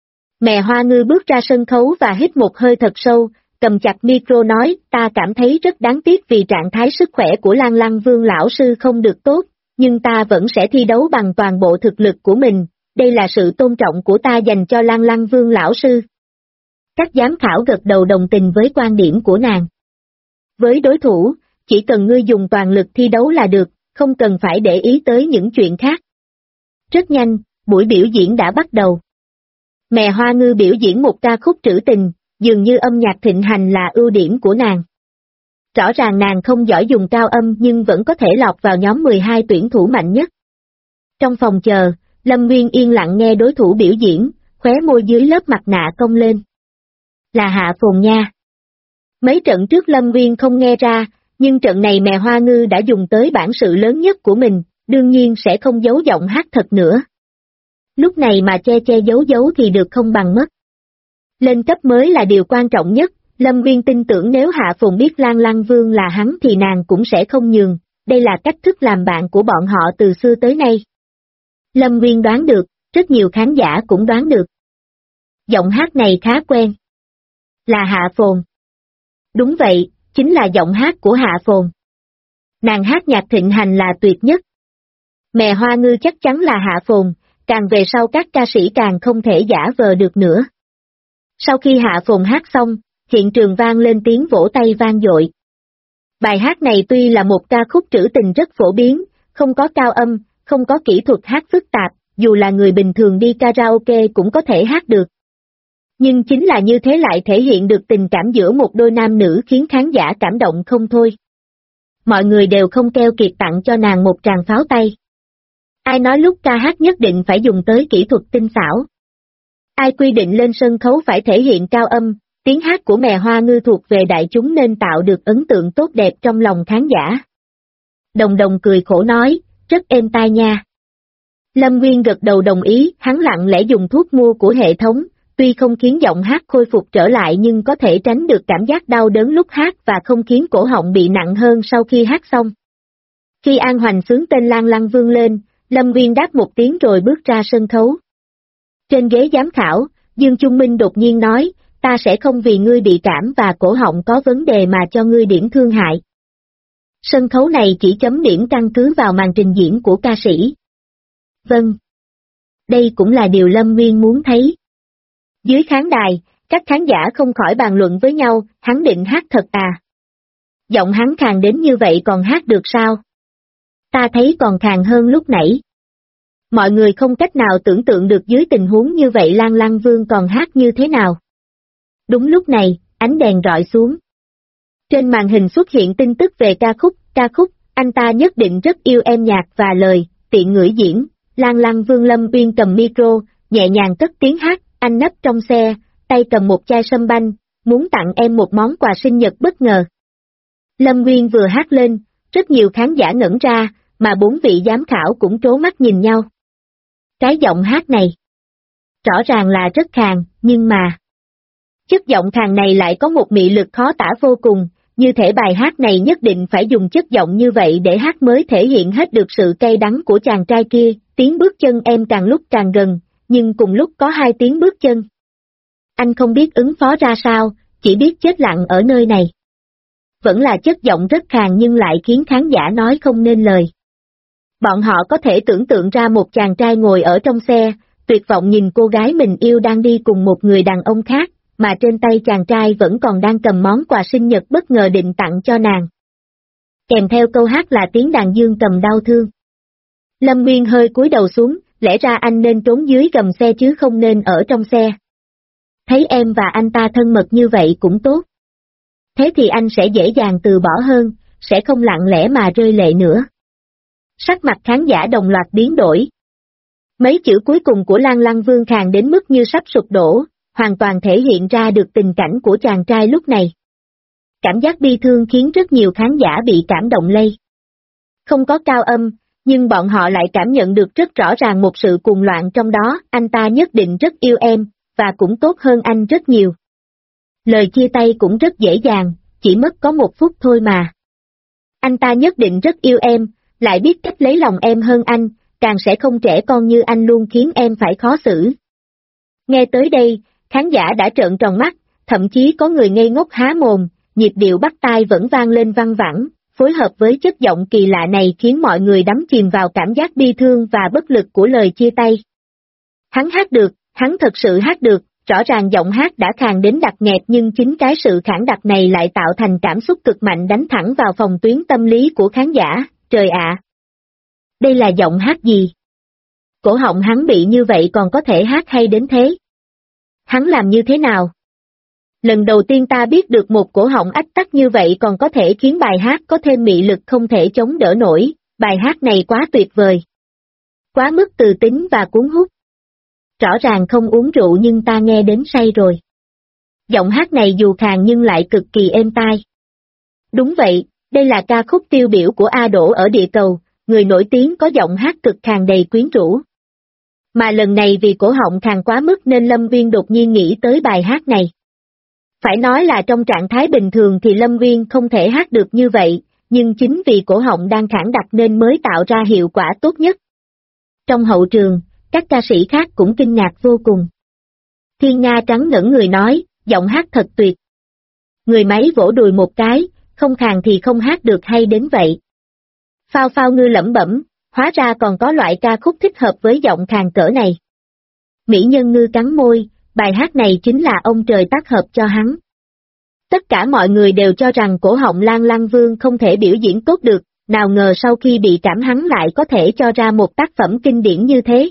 Mẹ Hoa Ngư bước ra sân khấu và hít một hơi thật sâu, cầm chặt micro nói, ta cảm thấy rất đáng tiếc vì trạng thái sức khỏe của Lan Lăng Vương lão sư không được tốt, nhưng ta vẫn sẽ thi đấu bằng toàn bộ thực lực của mình, đây là sự tôn trọng của ta dành cho Lan Lăng Vương lão sư. Các giám khảo gật đầu đồng tình với quan điểm của nàng. Với đối thủ, chỉ cần ngươi dùng toàn lực thi đấu là được, không cần phải để ý tới những chuyện khác. Rất nhanh, buổi biểu diễn đã bắt đầu. Mẹ Hoa Ngư biểu diễn một ca khúc trữ tình, dường như âm nhạc thịnh hành là ưu điểm của nàng. Rõ ràng nàng không giỏi dùng cao âm nhưng vẫn có thể lọt vào nhóm 12 tuyển thủ mạnh nhất. Trong phòng chờ, Lâm Nguyên yên lặng nghe đối thủ biểu diễn, khóe môi dưới lớp mặt nạ cong lên. Là Hạ Phồn nha. Mấy trận trước Lâm Nguyên không nghe ra, nhưng trận này Mẹ Hoa Ngư đã dùng tới bản sự lớn nhất của mình, đương nhiên sẽ không giấu giọng hát thật nữa. Lúc này mà che che giấu giấu thì được không bằng mất. Lên cấp mới là điều quan trọng nhất, Lâm Nguyên tin tưởng nếu Hạ Phồn biết Lan Lăng Vương là hắn thì nàng cũng sẽ không nhường, đây là cách thức làm bạn của bọn họ từ xưa tới nay. Lâm Nguyên đoán được, rất nhiều khán giả cũng đoán được. Giọng hát này khá quen. Là Hạ Phồn. Đúng vậy, chính là giọng hát của Hạ Phồn. Nàng hát nhạc thịnh hành là tuyệt nhất. Mẹ Hoa Ngư chắc chắn là Hạ Phồn, càng về sau các ca sĩ càng không thể giả vờ được nữa. Sau khi Hạ Phồn hát xong, hiện trường vang lên tiếng vỗ tay vang dội. Bài hát này tuy là một ca khúc trữ tình rất phổ biến, không có cao âm, không có kỹ thuật hát phức tạp, dù là người bình thường đi karaoke cũng có thể hát được. Nhưng chính là như thế lại thể hiện được tình cảm giữa một đôi nam nữ khiến khán giả cảm động không thôi. Mọi người đều không keo kiệt tặng cho nàng một tràng pháo tay. Ai nói lúc ca hát nhất định phải dùng tới kỹ thuật tinh xảo? Ai quy định lên sân khấu phải thể hiện cao âm, tiếng hát của Mẹ Hoa Ngư thuộc về đại chúng nên tạo được ấn tượng tốt đẹp trong lòng khán giả. Đồng Đồng cười khổ nói, rất êm tai nha. Lâm Nguyên gật đầu đồng ý, hắn lặng lẽ dùng thuốc mua của hệ thống, tuy không khiến giọng hát khôi phục trở lại nhưng có thể tránh được cảm giác đau đớn lúc hát và không khiến cổ họng bị nặng hơn sau khi hát xong. Khi An Hoành xướng tên Lan Lăng Vương lên, Lâm Nguyên đáp một tiếng rồi bước ra sân khấu. Trên ghế giám khảo, Dương Trung Minh đột nhiên nói, ta sẽ không vì ngươi bị cảm và cổ họng có vấn đề mà cho ngươi điểm thương hại. Sân khấu này chỉ chấm điểm căn cứ vào màn trình diễn của ca sĩ. Vâng. Đây cũng là điều Lâm Nguyên muốn thấy. Dưới khán đài, các khán giả không khỏi bàn luận với nhau, hắn định hát thật à? Giọng hắn khàn đến như vậy còn hát được sao? Ta thấy còn khàn hơn lúc nãy. Mọi người không cách nào tưởng tượng được dưới tình huống như vậy Lan Lăng Vương còn hát như thế nào. Đúng lúc này, ánh đèn rọi xuống. Trên màn hình xuất hiện tin tức về ca khúc, anh ta nhất định rất yêu em nhạc và lời, tiện ngửi diễn, Lan Lăng Vương. Lâm Uyên cầm micro, nhẹ nhàng cất tiếng hát, anh nấp trong xe, tay cầm một chai sâm banh, muốn tặng em một món quà sinh nhật bất ngờ. Lâm Uyên vừa hát lên, rất nhiều khán giả ngẩn ra, mà 4 vị giám khảo cũng trố mắt nhìn nhau. Cái giọng hát này, rõ ràng là rất khàn, nhưng mà chất giọng khàn này lại có một mị lực khó tả vô cùng, như thể bài hát này nhất định phải dùng chất giọng như vậy để hát mới thể hiện hết được sự cay đắng của chàng trai kia. Tiếng bước chân em càng lúc càng gần, nhưng cùng lúc có 2 tiếng bước chân. Anh không biết ứng phó ra sao, chỉ biết chết lặng ở nơi này. Vẫn là chất giọng rất khàn nhưng lại khiến khán giả nói không nên lời. Bọn họ có thể tưởng tượng ra một chàng trai ngồi ở trong xe, tuyệt vọng nhìn cô gái mình yêu đang đi cùng một người đàn ông khác, mà trên tay chàng trai vẫn còn đang cầm món quà sinh nhật bất ngờ định tặng cho nàng. Kèm theo câu hát là tiếng đàn dương cầm đau thương. Lâm Nguyên hơi cúi đầu xuống, lẽ ra anh nên trốn dưới gầm xe chứ không nên ở trong xe. Thấy em và anh ta thân mật như vậy cũng tốt. Thế thì anh sẽ dễ dàng từ bỏ hơn, sẽ không lặng lẽ mà rơi lệ nữa. Sắc mặt khán giả đồng loạt biến đổi. Mấy chữ cuối cùng của Lan Lăng Vương khàn đến mức như sắp sụp đổ, hoàn toàn thể hiện ra được tình cảnh của chàng trai lúc này. Cảm giác bi thương khiến rất nhiều khán giả bị cảm động lây. Không có cao âm, nhưng bọn họ lại cảm nhận được rất rõ ràng một sự cuồng loạn trong đó, anh ta nhất định rất yêu em, và cũng tốt hơn anh rất nhiều. Lời chia tay cũng rất dễ dàng, chỉ mất có 1 phút thôi mà. Anh ta nhất định rất yêu em, lại biết cách lấy lòng em hơn anh, càng sẽ không trẻ con như anh luôn khiến em phải khó xử. Nghe tới đây, khán giả đã trợn tròn mắt, thậm chí có người ngây ngốc há mồm, nhịp điệu bắt tai vẫn vang lên văng vẳng, phối hợp với chất giọng kỳ lạ này khiến mọi người đắm chìm vào cảm giác bi thương và bất lực của lời chia tay. Hắn hát được, hắn thật sự hát được, rõ ràng giọng hát đã khàn đến đặc nghẹt nhưng chính cái sự khản đặc này lại tạo thành cảm xúc cực mạnh đánh thẳng vào phòng tuyến tâm lý của khán giả, trời ạ! Đây là giọng hát gì? Cổ họng hắn bị như vậy còn có thể hát hay đến thế? Hắn làm như thế nào? Lần đầu tiên ta biết được một cổ họng ách tắc như vậy còn có thể khiến bài hát có thêm mị lực không thể chống đỡ nổi, bài hát này quá tuyệt vời. Quá mức từ tính và cuốn hút. Rõ ràng không uống rượu nhưng ta nghe đến say rồi. Giọng hát này dù khàn nhưng lại cực kỳ êm tai. Đúng vậy, đây là ca khúc tiêu biểu của A Đỗ ở địa cầu, người nổi tiếng có giọng hát cực khàn đầy quyến rũ. Mà lần này vì cổ họng khàn quá mức nên Lâm Viên đột nhiên nghĩ tới bài hát này. Phải nói là trong trạng thái bình thường thì Lâm Viên không thể hát được như vậy, nhưng chính vì cổ họng đang khản đặc nên mới tạo ra hiệu quả tốt nhất. Trong hậu trường, các ca sĩ khác cũng kinh ngạc vô cùng. Thiên Nga trắng ngẩn người nói, giọng hát thật tuyệt. Người máy vỗ đùi một cái, không khàn thì không hát được hay đến vậy. Phao Phao Ngư lẩm bẩm, hóa ra còn có loại ca khúc thích hợp với giọng khàn cỡ này. Mỹ Nhân Ngư cắn môi, bài hát này chính là ông trời tác hợp cho hắn. Tất cả mọi người đều cho rằng cổ họng Lan Lăng Vương không thể biểu diễn tốt được, nào ngờ sau khi bị cảm hắn lại có thể cho ra một tác phẩm kinh điển như thế.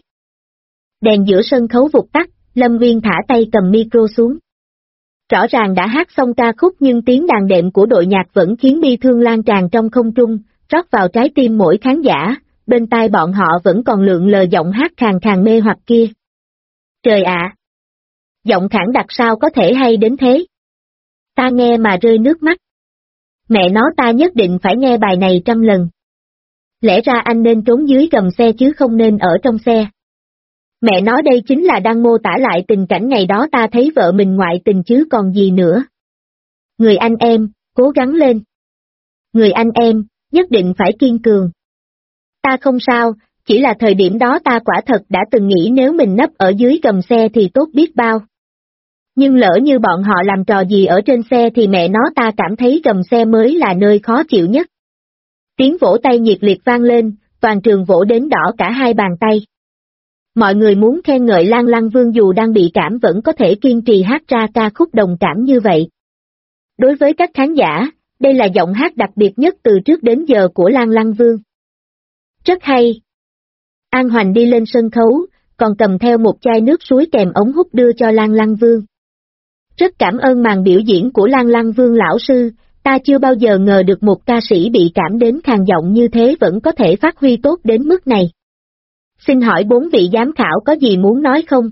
Đèn giữa sân khấu vụt tắt, Lâm Viên thả tay cầm micro xuống. Rõ ràng đã hát xong ca khúc nhưng tiếng đàn đệm của đội nhạc vẫn khiến bi thương lan tràn trong không trung, rót vào trái tim mỗi khán giả, bên tai bọn họ vẫn còn lượn lờ giọng hát khàn khàn mê hoặc kia. Trời ạ! Giọng khản đặc sao có thể hay đến thế? Ta nghe mà rơi nước mắt. Mẹ nó ta nhất định phải nghe bài này 100 lần. Lẽ ra anh nên trốn dưới gầm xe chứ không nên ở trong xe. Mẹ nói đây chính là đang mô tả lại tình cảnh ngày đó ta thấy vợ mình ngoại tình chứ còn gì nữa. Người anh em, cố gắng lên. Người anh em, nhất định phải kiên cường. Ta không sao, chỉ là thời điểm đó ta quả thật đã từng nghĩ nếu mình nấp ở dưới gầm xe thì tốt biết bao. Nhưng lỡ như bọn họ làm trò gì ở trên xe thì mẹ nó ta cảm thấy gầm xe mới là nơi khó chịu nhất. Tiếng vỗ tay nhiệt liệt vang lên, toàn trường vỗ đến đỏ cả hai bàn tay. Mọi người muốn khen ngợi Lan Lăng Vương dù đang bị cảm vẫn có thể kiên trì hát ra ca khúc đồng cảm như vậy. Đối với các khán giả, đây là giọng hát đặc biệt nhất từ trước đến giờ của Lan Lăng Vương. Rất hay. An Hoành đi lên sân khấu, còn cầm theo một chai nước suối kèm ống hút đưa cho Lan Lăng Vương. Rất cảm ơn màn biểu diễn của Lan Lăng Vương lão sư, ta chưa bao giờ ngờ được một ca sĩ bị cảm đến khàn giọng như thế vẫn có thể phát huy tốt đến mức này. Xin hỏi 4 vị giám khảo có gì muốn nói không?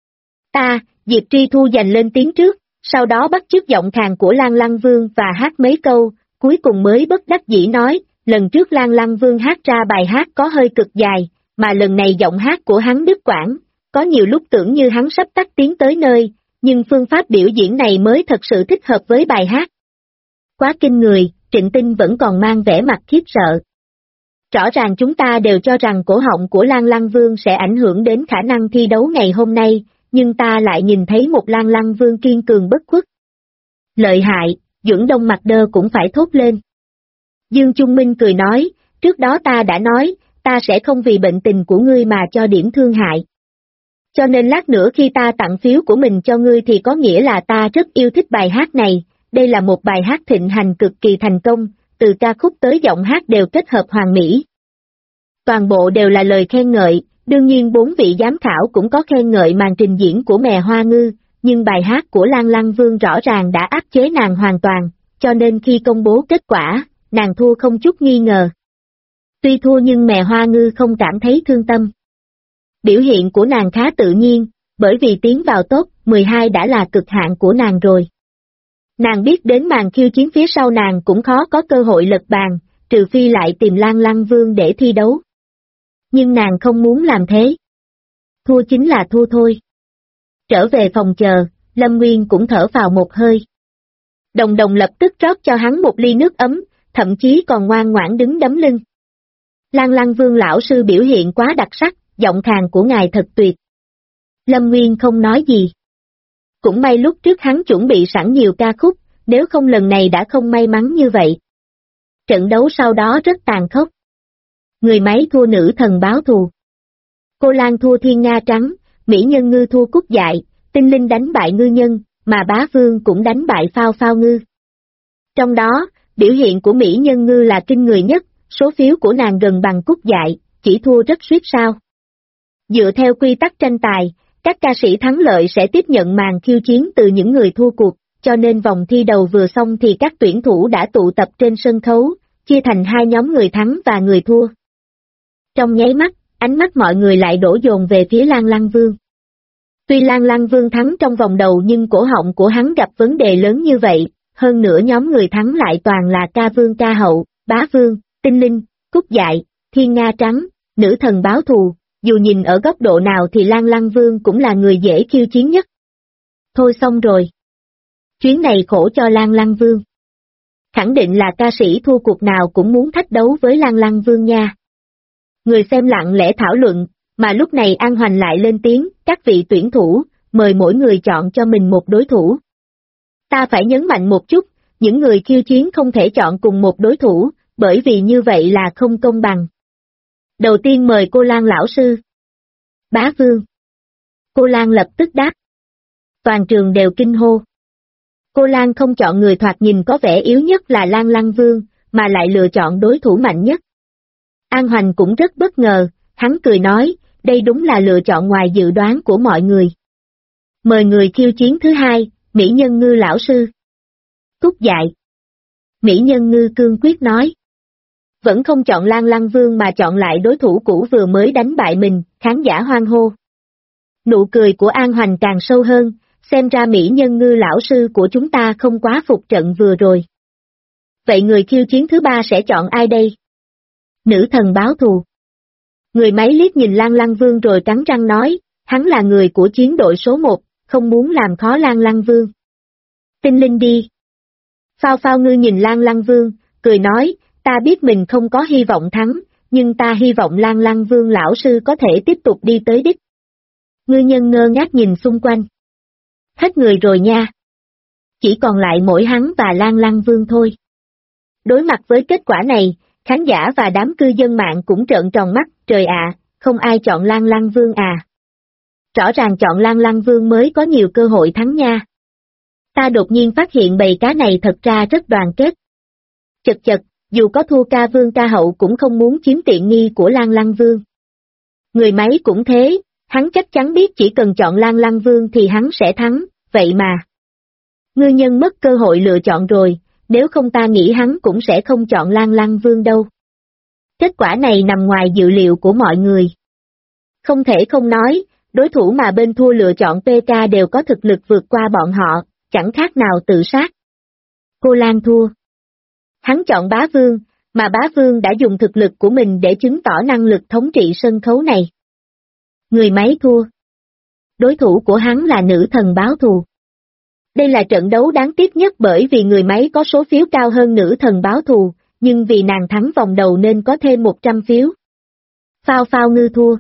Diệp Tri Thu giành lên tiếng trước, sau đó bắt chước giọng khàn của Lan Lăng Vương và hát mấy câu, cuối cùng mới bất đắc dĩ nói, lần trước Lan Lăng Vương hát ra bài hát có hơi cực dài, mà lần này giọng hát của hắn đứt quãng, có nhiều lúc tưởng như hắn sắp tắt tiếng tới nơi, nhưng phương pháp biểu diễn này mới thật sự thích hợp với bài hát. Quá kinh người, Trịnh Tinh vẫn còn mang vẻ mặt khiếp sợ. Rõ ràng chúng ta đều cho rằng cổ họng của Lan Lăng Vương sẽ ảnh hưởng đến khả năng thi đấu ngày hôm nay, nhưng ta lại nhìn thấy một Lan Lăng Vương kiên cường bất khuất. Lợi hại, Duẩn Đông Mặt Đơ cũng phải thốt lên. Dương Trung Minh cười nói, trước đó ta đã nói, ta sẽ không vì bệnh tình của ngươi mà cho điểm thương hại. Cho nên lát nữa khi ta tặng phiếu của mình cho ngươi thì có nghĩa là ta rất yêu thích bài hát này, đây là một bài hát thịnh hành cực kỳ thành công, từ ca khúc tới giọng hát đều kết hợp hoàn mỹ. Toàn bộ đều là lời khen ngợi, đương nhiên 4 vị giám khảo cũng có khen ngợi màn trình diễn của Mè Hoa Ngư, nhưng bài hát của Lan Lăng Vương rõ ràng đã áp chế nàng hoàn toàn, cho nên khi công bố kết quả, nàng thua không chút nghi ngờ. Tuy thua nhưng Mè Hoa Ngư không cảm thấy thương tâm. Biểu hiện của nàng khá tự nhiên, bởi vì tiến vào top 12 đã là cực hạn của nàng rồi. Nàng biết đến màn khiêu chiến phía sau nàng cũng khó có cơ hội lật bàn, trừ phi lại tìm Lan Lăng Vương để thi đấu. Nhưng nàng không muốn làm thế. Thua chính là thua thôi. Trở về phòng chờ, Lâm Nguyên cũng thở phào một hơi. Đồng Đồng lập tức rót cho hắn một ly nước ấm, thậm chí còn ngoan ngoãn đứng đấm lưng. Lan Lăng Vương lão sư biểu hiện quá đặc sắc, giọng khàn của ngài thật tuyệt. Lâm Nguyên không nói gì. Cũng may lúc trước hắn chuẩn bị sẵn nhiều ca khúc, nếu không lần này đã không may mắn như vậy. Trận đấu sau đó rất tàn khốc. Người máy thua nữ thần báo thù. Cô Lan thua Thiên Nga Trắng, Mỹ Nhân Ngư thua Cúc Dại, Tinh Linh đánh bại Ngư Nhân, mà Bá Vương cũng đánh bại Phao Phao Ngư. Trong đó, biểu hiện của Mỹ Nhân Ngư là kinh người nhất, số phiếu của nàng gần bằng Cúc Dại, chỉ thua rất suýt sao. Dựa theo quy tắc tranh tài, các ca sĩ thắng lợi sẽ tiếp nhận màn khiêu chiến từ những người thua cuộc, cho nên vòng thi đầu vừa xong thì các tuyển thủ đã tụ tập trên sân khấu, chia thành hai nhóm người thắng và người thua. Trong nháy mắt, ánh mắt mọi người lại đổ dồn về phía Lan Lăng Vương. Tuy Lan Lăng Vương thắng trong vòng đầu nhưng cổ họng của hắn gặp vấn đề lớn như vậy, hơn nữa nhóm người thắng lại toàn là ca vương ca hậu, Bá Vương, Tinh Linh, Cúc Dại, Thiên Nga Trắng, nữ thần báo thù, dù nhìn ở góc độ nào thì Lan Lăng Vương cũng là người dễ khiêu chiến nhất. Thôi xong rồi. Chuyến này khổ cho Lan Lăng Vương. Khẳng định là ca sĩ thua cuộc nào cũng muốn thách đấu với Lan Lăng Vương nha. Người xem lặng lẽ thảo luận, mà lúc này An Hoành lại lên tiếng, các vị tuyển thủ, mời mỗi người chọn cho mình một đối thủ. Ta phải nhấn mạnh một chút, những người khiêu chiến không thể chọn cùng một đối thủ, bởi vì như vậy là không công bằng. Đầu tiên mời cô Lan lão sư. Bá Vương. Cô Lan lập tức đáp. Toàn trường đều kinh hô. Cô Lan không chọn người thoạt nhìn có vẻ yếu nhất là Lan Lăng Vương, mà lại lựa chọn đối thủ mạnh nhất. An Hoành cũng rất bất ngờ, hắn cười nói, đây đúng là lựa chọn ngoài dự đoán của mọi người. Mời người khiêu chiến thứ hai, Mỹ Nhân Ngư lão sư. Cúc Dại. Mỹ Nhân Ngư cương quyết nói. Vẫn không chọn Lan Lăng Vương mà chọn lại đối thủ cũ vừa mới đánh bại mình, khán giả hoan hô. Nụ cười của An Hoành càng sâu hơn, xem ra Mỹ Nhân Ngư lão sư của chúng ta không quá phục trận vừa rồi. Vậy người khiêu chiến thứ ba sẽ chọn ai đây? Nữ thần báo thù. Người máy liếc nhìn Lan Lăng Vương rồi cắn răng nói, hắn là người của chiến đội số 1, không muốn làm khó Lan Lăng Vương. Tinh Linh đi. Phao Phao Ngư nhìn Lan Lăng Vương, cười nói, ta biết mình không có hy vọng thắng, nhưng ta hy vọng Lan Lăng Vương lão sư có thể tiếp tục đi tới đích. Ngư Nhân ngơ ngác nhìn xung quanh. Hết người rồi nha. Chỉ còn lại mỗi hắn và Lan Lăng Vương thôi. Đối mặt với kết quả này, khán giả và đám cư dân mạng cũng trợn tròn mắt, trời ạ, không ai chọn Lan Lăng Vương à. Rõ ràng chọn Lan Lăng Vương mới có nhiều cơ hội thắng nha. Ta đột nhiên phát hiện bầy cá này thật ra rất đoàn kết. Chật chật, dù có thua ca vương ca hậu cũng không muốn chiếm tiện nghi của Lan Lăng Vương. Người máy cũng thế, hắn chắc chắn biết chỉ cần chọn Lan Lăng Vương thì hắn sẽ thắng, vậy mà. Ngư Nhân mất cơ hội lựa chọn rồi, nếu không ta nghĩ hắn cũng sẽ không chọn Lan Lăng Vương đâu. Kết quả này nằm ngoài dự liệu của mọi người. Không thể không nói, đối thủ mà bên thua lựa chọn PK đều có thực lực vượt qua bọn họ, chẳng khác nào tự sát. Cô Lan thua. Hắn chọn Bá Vương, mà Bá Vương đã dùng thực lực của mình để chứng tỏ năng lực thống trị sân khấu này. Người máy thua. Đối thủ của hắn là nữ thần báo thù. Đây là trận đấu đáng tiếc nhất bởi vì người máy có số phiếu cao hơn nữ thần báo thù, nhưng vì nàng thắng vòng đầu nên có thêm 100 phiếu. Phao Phao Ngư thua.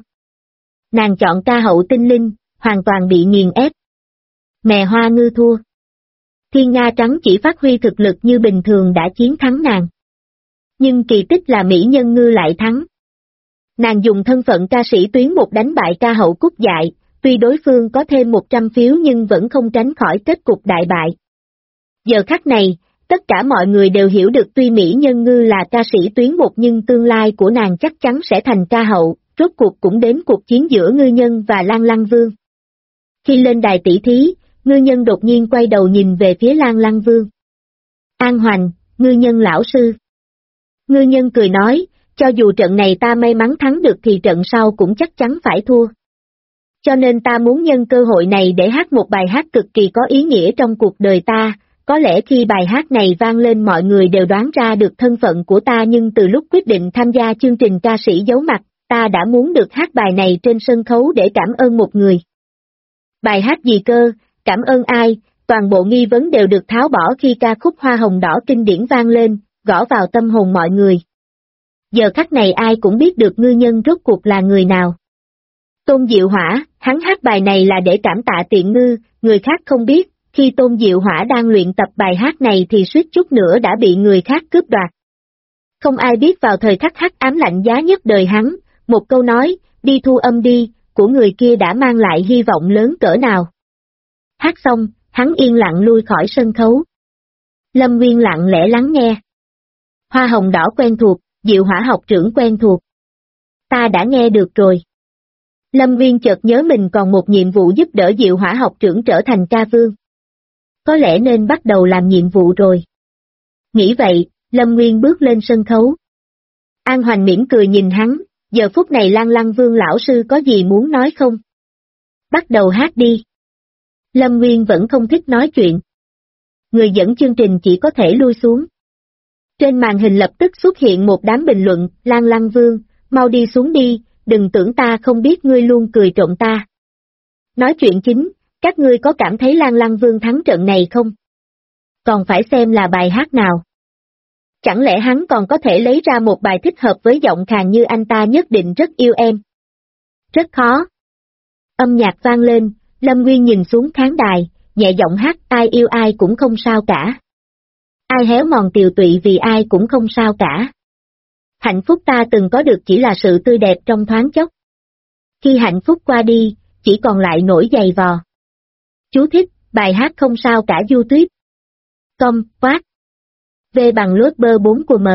Nàng chọn ca hậu Tinh Linh, hoàn toàn bị nghiền ép. Mè Hoa Ngư thua. Thiên Nga Trắng chỉ phát huy thực lực như bình thường đã chiến thắng nàng. Nhưng kỳ tích là Mỹ Nhân Ngư lại thắng. Nàng dùng thân phận ca sĩ tuyến một đánh bại ca hậu Cúc Dại, tuy đối phương có thêm 100 phiếu nhưng vẫn không tránh khỏi kết cục đại bại. Giờ khắc này, tất cả mọi người đều hiểu được tuy Mỹ Nhân Ngư là ca sĩ tuyến một nhưng tương lai của nàng chắc chắn sẽ thành ca hậu, rốt cuộc cũng đến cuộc chiến giữa Ngư Nhân và Lan Lăng Vương. Khi lên đài tỷ thí, Ngư Nhân đột nhiên quay đầu nhìn về phía Lan Lăng Vương. An Hoành, Ngư Nhân lão sư. Ngư Nhân cười nói, cho dù trận này ta may mắn thắng được thì trận sau cũng chắc chắn phải thua. Cho nên ta muốn nhân cơ hội này để hát một bài hát cực kỳ có ý nghĩa trong cuộc đời ta, có lẽ khi bài hát này vang lên mọi người đều đoán ra được thân phận của ta nhưng từ lúc quyết định tham gia chương trình ca sĩ giấu mặt, ta đã muốn được hát bài này trên sân khấu để cảm ơn một người. Bài hát gì cơ, cảm ơn ai, toàn bộ nghi vấn đều được tháo bỏ khi ca khúc Hoa Hồng Đỏ kinh điển vang lên, gõ vào tâm hồn mọi người. Giờ khắc này ai cũng biết được ngư nhân rốt cuộc là người nào. Tôn Diệu Hỏa, hắn hát bài này là để cảm tạ Tiện Ngư, người khác không biết, khi Tôn Diệu Hỏa đang luyện tập bài hát này thì suýt chút nữa đã bị người khác cướp đoạt. Không ai biết vào thời khắc hắc ám lạnh giá nhất đời hắn, một câu nói, đi thu âm đi, của người kia đã mang lại hy vọng lớn cỡ nào. Hát xong, hắn yên lặng lui khỏi sân khấu. Lâm Nguyên lặng lẽ lắng nghe. Hoa Hồng Đỏ quen thuộc, Diệu Hỏa học trưởng quen thuộc. Ta đã nghe được rồi. Lâm Nguyên chợt nhớ mình còn một nhiệm vụ giúp đỡ Diệu Hỏa học trưởng trở thành ca vương. Có lẽ nên bắt đầu làm nhiệm vụ rồi. Nghĩ vậy, Lâm Nguyên bước lên sân khấu. An Hoành mỉm cười nhìn hắn, giờ phút này Lan Lăng Vương lão sư có gì muốn nói không? Bắt đầu hát đi. Lâm Nguyên vẫn không thích nói chuyện. Người dẫn chương trình chỉ có thể lui xuống. Trên màn hình lập tức xuất hiện một đám bình luận, Lan Lăng Vương, mau đi xuống đi, đừng tưởng ta không biết ngươi luôn cười trộm ta. Nói chuyện chính, các ngươi có cảm thấy Lan Lăng Vương thắng trận này không? Còn phải xem là bài hát nào. Chẳng lẽ hắn còn có thể lấy ra một bài thích hợp với giọng khàn như anh ta nhất định rất yêu em. Rất khó. Âm nhạc vang lên, Lâm Nguyên nhìn xuống khán đài, nhẹ giọng hát ai yêu ai cũng không sao cả. Ai héo mòn tiều tụy vì ai cũng không sao cả. Hạnh phúc ta từng có được chỉ là sự tươi đẹp trong thoáng chốc. Khi hạnh phúc qua đi, chỉ còn lại nỗi dày vò. Chú thích, bài hát không sao cả du tuyết. Com, quát. V bằng lốt bơ 4 của M.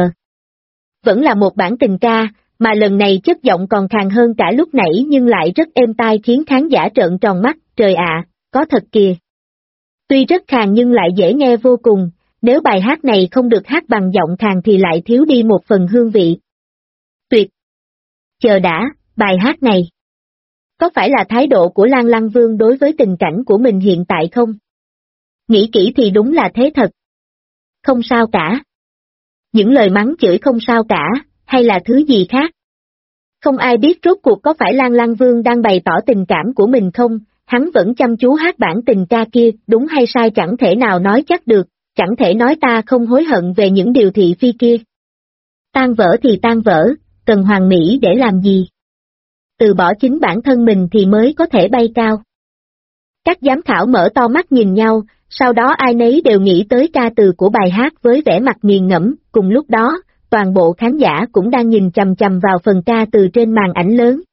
Vẫn là một bản tình ca, mà lần này chất giọng còn khàn hơn cả lúc nãy nhưng lại rất êm tai khiến khán giả trợn tròn mắt, trời ạ, có thật kìa. Tuy rất khàn nhưng lại dễ nghe vô cùng, nếu bài hát này không được hát bằng giọng khàn thì lại thiếu đi một phần hương vị. Tuyệt! Chờ đã, bài hát này. Có phải là thái độ của Lan Lăng Vương đối với tình cảnh của mình hiện tại không? Nghĩ kỹ thì đúng là thế thật. Không sao cả. Những lời mắng chửi không sao cả, hay là thứ gì khác? Không ai biết rốt cuộc có phải Lan Lăng Vương đang bày tỏ tình cảm của mình không, hắn vẫn chăm chú hát bản tình ca kia, đúng hay sai chẳng thể nào nói chắc được, chẳng thể nói ta không hối hận về những điều thị phi kia. Tan vỡ thì tan vỡ, cần hoàn mỹ để làm gì? Từ bỏ chính bản thân mình thì mới có thể bay cao. Các giám khảo mở to mắt nhìn nhau, sau đó ai nấy đều nghĩ tới ca từ của bài hát với vẻ mặt nghiền ngẫm, cùng lúc đó, toàn bộ khán giả cũng đang nhìn chằm chằm vào phần ca từ trên màn ảnh lớn.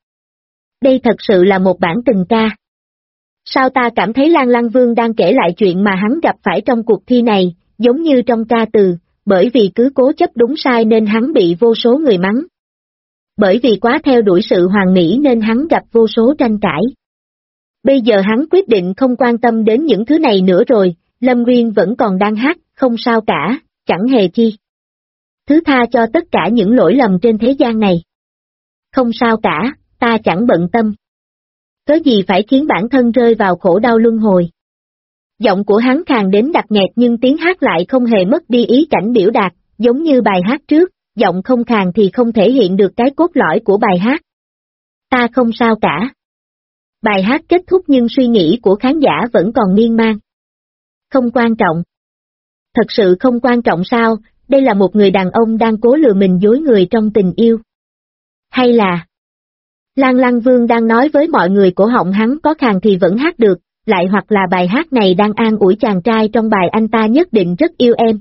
Đây thật sự là một bản tình ca. Sao ta cảm thấy Lan Lăng Vương đang kể lại chuyện mà hắn gặp phải trong cuộc thi này, giống như trong ca từ, bởi vì cứ cố chấp đúng sai nên hắn bị vô số người mắng. Bởi vì quá theo đuổi sự hoàn mỹ nên hắn gặp vô số tranh cãi. Bây giờ hắn quyết định không quan tâm đến những thứ này nữa rồi, Lâm Nguyên vẫn còn đang hát, không sao cả, chẳng hề chi. Thứ tha cho tất cả những lỗi lầm trên thế gian này. Không sao cả, ta chẳng bận tâm. Có gì phải khiến bản thân rơi vào khổ đau luân hồi. Giọng của hắn khàn đến đặc nghẹt nhưng tiếng hát lại không hề mất đi ý cảnh biểu đạt, giống như bài hát trước, giọng không khàn thì không thể hiện được cái cốt lõi của bài hát. Ta không sao cả. Bài hát kết thúc nhưng suy nghĩ của khán giả vẫn còn miên man. Không quan trọng. Thật sự không quan trọng sao, đây là một người đàn ông đang cố lừa mình dối người trong tình yêu. Hay là... Lan Lăng Vương đang nói với mọi người cổ họng hắn có khàn thì vẫn hát được, lại hoặc là bài hát này đang an ủi chàng trai trong bài anh ta nhất định rất yêu em.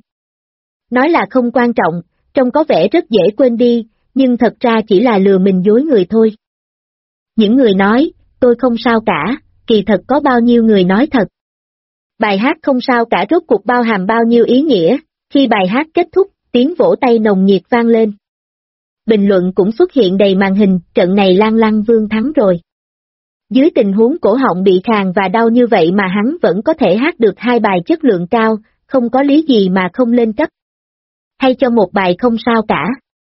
Nói là không quan trọng, trông có vẻ rất dễ quên đi, nhưng thật ra chỉ là lừa mình dối người thôi. Những người nói, tôi không sao cả, kỳ thật có bao nhiêu người nói thật. Bài hát không sao cả rốt cuộc bao hàm bao nhiêu ý nghĩa, khi bài hát kết thúc, tiếng vỗ tay nồng nhiệt vang lên. Bình luận cũng xuất hiện đầy màn hình, trận này Lan Lăng Vương thắng rồi. Dưới tình huống cổ họng bị khàn và đau như vậy mà hắn vẫn có thể hát được hai bài chất lượng cao, không có lý gì mà không lên cấp. Hay cho một bài không sao cả.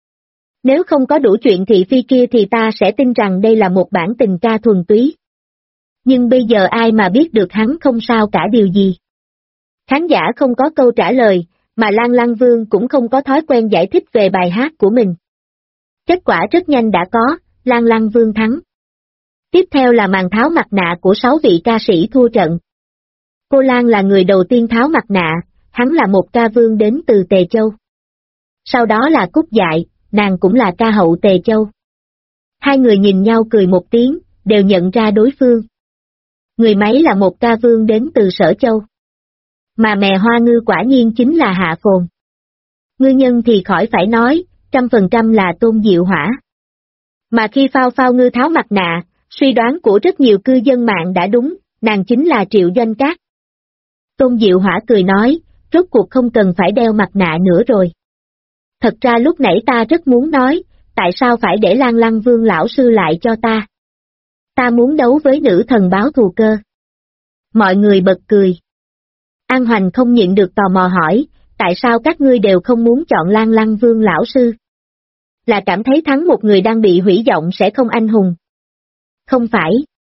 Nếu không có đủ chuyện thị phi kia thì ta sẽ tin rằng đây là một bản tình ca thuần túy. Nhưng bây giờ ai mà biết được hắn không sao cả điều gì. Khán giả không có câu trả lời, mà Lan Lăng Vương cũng không có thói quen giải thích về bài hát của mình. Kết quả rất nhanh đã có, Lan Lăng Vương thắng. Tiếp theo là màn tháo mặt nạ của 6 vị ca sĩ thua trận. Cô Lan là người đầu tiên tháo mặt nạ, hắn là một ca vương đến từ Tề Châu. Sau đó là Cúc Dại, nàng cũng là ca hậu Tề Châu. Hai người nhìn nhau cười một tiếng, đều nhận ra đối phương. Người máy là một ca vương đến từ Sở Châu. Mà mè hoa ngư quả nhiên chính là Hạ Phồn. Ngư nhân thì khỏi phải nói, 100% là Tôn Diệu Hỏa. Mà khi Phao Phao Ngư tháo mặt nạ, suy đoán của rất nhiều cư dân mạng đã đúng, nàng chính là Triệu Doanh Cát. Tôn Diệu Hỏa cười nói, rốt cuộc không cần phải đeo mặt nạ nữa rồi. Thật ra lúc nãy ta rất muốn nói, tại sao phải để Lan Lăng Vương lão sư lại cho ta? Ta muốn đấu với nữ thần báo thù cơ. Mọi người bật cười. An Hoành không nhịn được tò mò hỏi, tại sao các ngươi đều không muốn chọn Lan Lăng Vương lão sư? Là cảm thấy thắng một người đang bị hủy vọng sẽ không anh hùng? Không phải.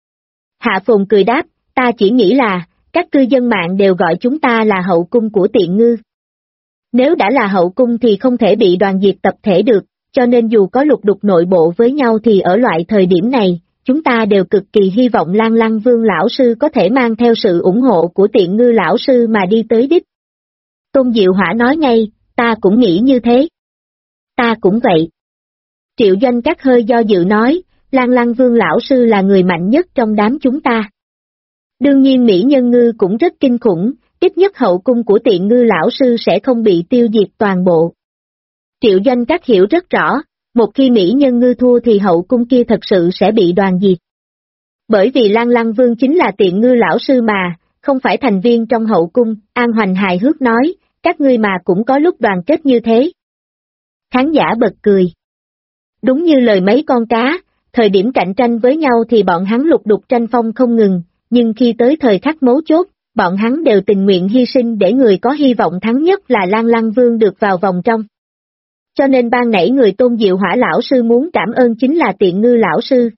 Hạ Phồn cười đáp, ta chỉ nghĩ là, các cư dân mạng đều gọi chúng ta là hậu cung của Tiện Ngư. Nếu đã là hậu cung thì không thể bị đoàn diệt tập thể được, cho nên dù có lục đục nội bộ với nhau thì ở loại thời điểm này, chúng ta đều cực kỳ hy vọng Lan Lăng Vương lão sư có thể mang theo sự ủng hộ của Tiện Ngư lão sư mà đi tới đích. Tôn Diệu Hỏa nói ngay, ta cũng nghĩ như thế. Ta cũng vậy. Triệu Doanh Cát hơi do dự nói, Lan Lăng Vương lão sư là người mạnh nhất trong đám chúng ta. Đương nhiên Mỹ Nhân Ngư cũng rất kinh khủng, ít nhất hậu cung của Tiện Ngư lão sư sẽ không bị tiêu diệt toàn bộ. Triệu Doanh Cát hiểu rất rõ, một khi Mỹ Nhân Ngư thua thì hậu cung kia thật sự sẽ bị đoàn diệt. Bởi vì Lan Lăng Vương chính là Tiện Ngư lão sư mà, không phải thành viên trong hậu cung, An Hoành hài hước nói, các ngươi mà cũng có lúc đoàn kết như thế. Khán giả bật cười. Đúng như lời mấy con cá, thời điểm cạnh tranh với nhau thì bọn hắn lục đục tranh phong không ngừng, nhưng khi tới thời khắc mấu chốt, bọn hắn đều tình nguyện hy sinh để người có hy vọng thắng nhất là Lan Lăng Vương được vào vòng trong. Cho nên ban nãy người Tôn Diệu Hỏa lão sư muốn cảm ơn chính là Tiện Ngư lão sư.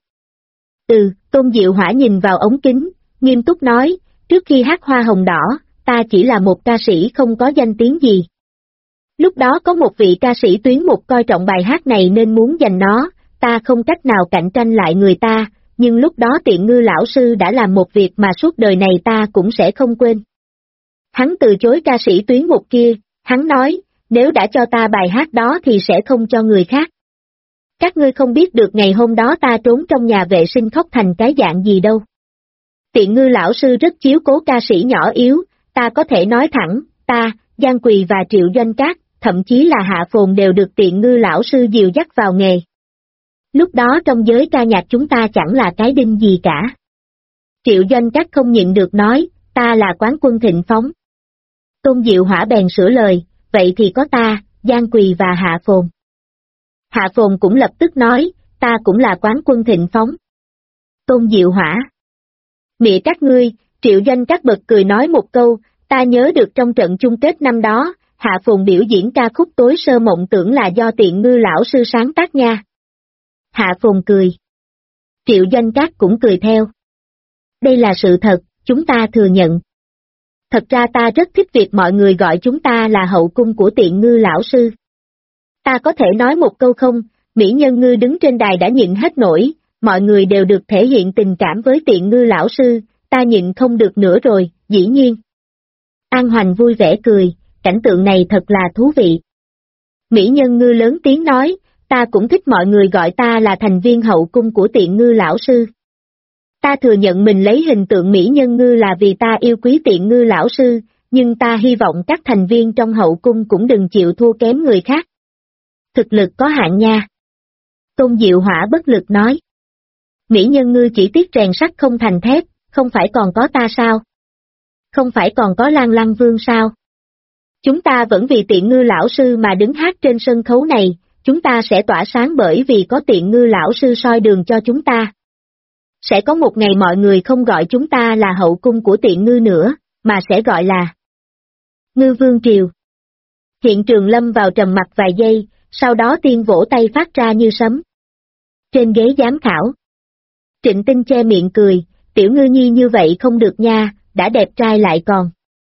Tôn Diệu Hỏa nhìn vào ống kính, nghiêm túc nói, trước khi hát Hoa Hồng Đỏ, ta chỉ là một ca sĩ không có danh tiếng gì. Lúc đó có một vị ca sĩ tuyến mục coi trọng bài hát này nên muốn giành nó, ta không cách nào cạnh tranh lại người ta, nhưng lúc đó Tiện Ngư lão sư đã làm một việc mà suốt đời này ta cũng sẽ không quên. Hắn từ chối ca sĩ tuyến mục kia, hắn nói, nếu đã cho ta bài hát đó thì sẽ không cho người khác. Các ngươi không biết được ngày hôm đó ta trốn trong nhà vệ sinh khóc thành cái dạng gì đâu. Tiện Ngư lão sư rất chiếu cố ca sĩ nhỏ yếu, ta có thể nói thẳng, ta, Giang Quỳ và Triệu Doanh Cát, thậm chí là Hạ Phồn đều được Tiện Ngư lão sư dìu dắt vào nghề. Lúc đó trong giới ca nhạc chúng ta chẳng là cái đinh gì cả. Triệu Doanh Cát không nhịn được nói, ta là quán quân Thịnh Phóng. Tôn Diệu Hỏa bèn sửa lời, vậy thì có ta, Giang Quỳ và Hạ Phồn. Hạ Phồn cũng lập tức nói, ta cũng là quán quân Thịnh Phóng. Tôn Diệu Hỏa. Mẹ các ngươi, Triệu Doanh Cát bật cười nói một câu, ta nhớ được trong trận chung kết năm đó, Hạ Phồn biểu diễn ca khúc Tối Sơ Mộng Tưởng là do Tiện Ngư lão sư sáng tác nha. Hạ Phồn cười. Triệu Doanh Cát cũng cười theo. Đây là sự thật, chúng ta thừa nhận. Thật ra ta rất thích việc mọi người gọi chúng ta là hậu cung của Tiện Ngư lão sư. Ta có thể nói một câu không, Mỹ Nhân Ngư đứng trên đài đã nhịn hết nổi, mọi người đều được thể hiện tình cảm với Tiện Ngư lão sư, ta nhịn không được nữa rồi, dĩ nhiên. An Hoành vui vẻ cười, cảnh tượng này thật là thú vị. Mỹ Nhân Ngư lớn tiếng nói, ta cũng thích mọi người gọi ta là thành viên hậu cung của Tiện Ngư lão sư. Ta thừa nhận mình lấy hình tượng Mỹ Nhân Ngư là vì ta yêu quý Tiện Ngư lão sư, nhưng ta hy vọng các thành viên trong hậu cung cũng đừng chịu thua kém người khác. Thực lực có hạn nha. Tôn Diệu Hỏa bất lực nói. Mỹ Nhân Ngư chỉ tiếc rèn sắt không thành thép, không phải còn có ta sao? Không phải còn có Lan Lăng Vương sao? Chúng ta vẫn vì Tiện Ngư lão sư mà đứng hát trên sân khấu này, chúng ta sẽ tỏa sáng bởi vì có Tiện Ngư lão sư soi đường cho chúng ta. Sẽ có một ngày mọi người không gọi chúng ta là hậu cung của Tiện Ngư nữa, mà sẽ gọi là Ngư Vương Triều. Hiện trường lâm vào trầm mặc vài giây, sau đó Tiên vỗ tay phát ra như sấm. Trên ghế giám khảo, Trịnh Tinh che miệng cười, Tiểu Ngư Nhi như vậy không được nha, đã đẹp trai lại còn.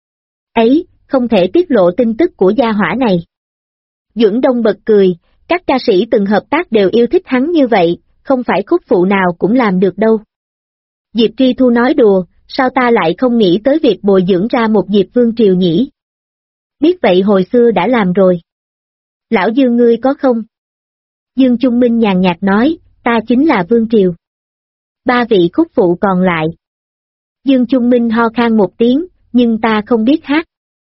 Ấy, không thể tiết lộ tin tức của gia hỏa này. Duẩn Đông bật cười, các ca sĩ từng hợp tác đều yêu thích hắn như vậy, không phải khúc phụ nào cũng làm được đâu. Diệp Tri Thu nói đùa, sao ta lại không nghĩ tới việc bồi dưỡng ra một Diệp Vương Triều nhỉ? Biết vậy hồi xưa đã làm rồi. Lão Dương ngươi có không? Dương Trung Minh nhàn nhạt nói, ta chính là Vương Triều. Ba vị khúc phụ còn lại. Dương Trung Minh ho khan một tiếng, nhưng ta không biết hát.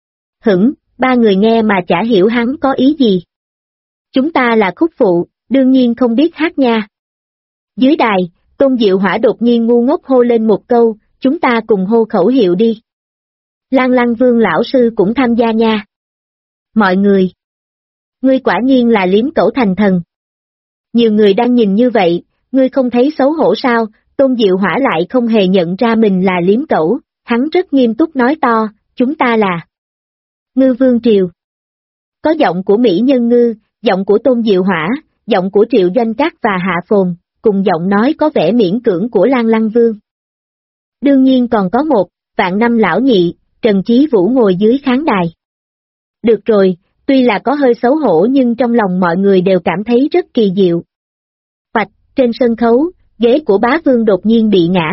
Ba người nghe mà chả hiểu hắn có ý gì. Chúng ta là khúc phụ, đương nhiên không biết hát nha. Dưới đài, Tôn Diệu Hỏa đột nhiên ngu ngốc hô lên một câu, chúng ta cùng hô khẩu hiệu đi. Lan Lăng Vương lão sư cũng tham gia nha. Mọi người. Ngươi quả nhiên là liếm cẩu thành thần. Nhiều người đang nhìn như vậy, ngươi không thấy xấu hổ sao? Tôn Diệu Hỏa lại không hề nhận ra mình là liếm cẩu, hắn rất nghiêm túc nói to, chúng ta là Ngư Vương Triều. Có giọng của Mỹ Nhân Ngư, giọng của Tôn Diệu Hỏa, giọng của Triệu Doanh Cát và Hạ Phồn, cùng giọng nói có vẻ miễn cưỡng của Lan Lăng Vương. Đương nhiên còn có một, Vạn Năm Lão Nhị, Trần Chí Vũ ngồi dưới khán đài. Được rồi, tuy là có hơi xấu hổ nhưng trong lòng mọi người đều cảm thấy rất kỳ diệu. Hoạch, trên sân khấu, ghế của Bá Vương đột nhiên bị ngã.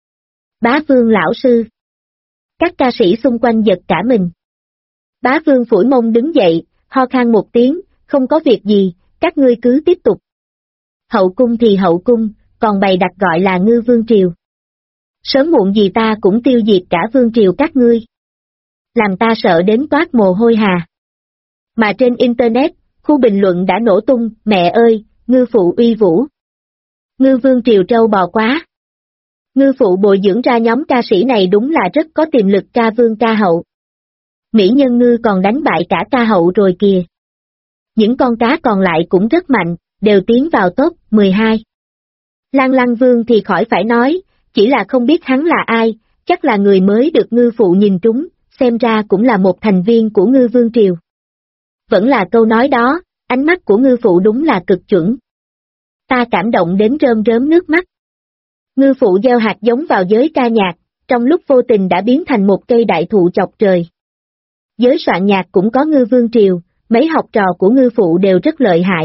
Bá Vương lão sư. Các ca sĩ xung quanh giật cả mình. Bá Vương phủi mông đứng dậy, ho khan một tiếng, không có việc gì, các ngươi cứ tiếp tục. Hậu cung thì hậu cung, còn bày đặt gọi là Ngư Vương Triều. Sớm muộn gì ta cũng tiêu diệt cả Vương Triều các ngươi. Làm ta sợ đến toát mồ hôi hà. Mà trên Internet, khu bình luận đã nổ tung, mẹ ơi, ngư phụ uy vũ. Ngư Vương Triều trâu bò quá. Ngư phụ bồi dưỡng ra nhóm ca sĩ này đúng là rất có tiềm lực ca vương ca hậu. Mỹ Nhân Ngư còn đánh bại cả ca hậu rồi kìa. Những con cá còn lại cũng rất mạnh, đều tiến vào top 12. Lan Lăng Vương thì khỏi phải nói, chỉ là không biết hắn là ai, chắc là người mới được ngư phụ nhìn trúng, xem ra cũng là một thành viên của Ngư Vương Triều. Vẫn là câu nói đó, ánh mắt của ngư phụ đúng là cực chuẩn. Ta cảm động đến rơm rớm nước mắt. Ngư phụ gieo hạt giống vào giới ca nhạc, trong lúc vô tình đã biến thành một cây đại thụ chọc trời. Giới soạn nhạc cũng có Ngư Vương Triều, mấy học trò của ngư phụ đều rất lợi hại.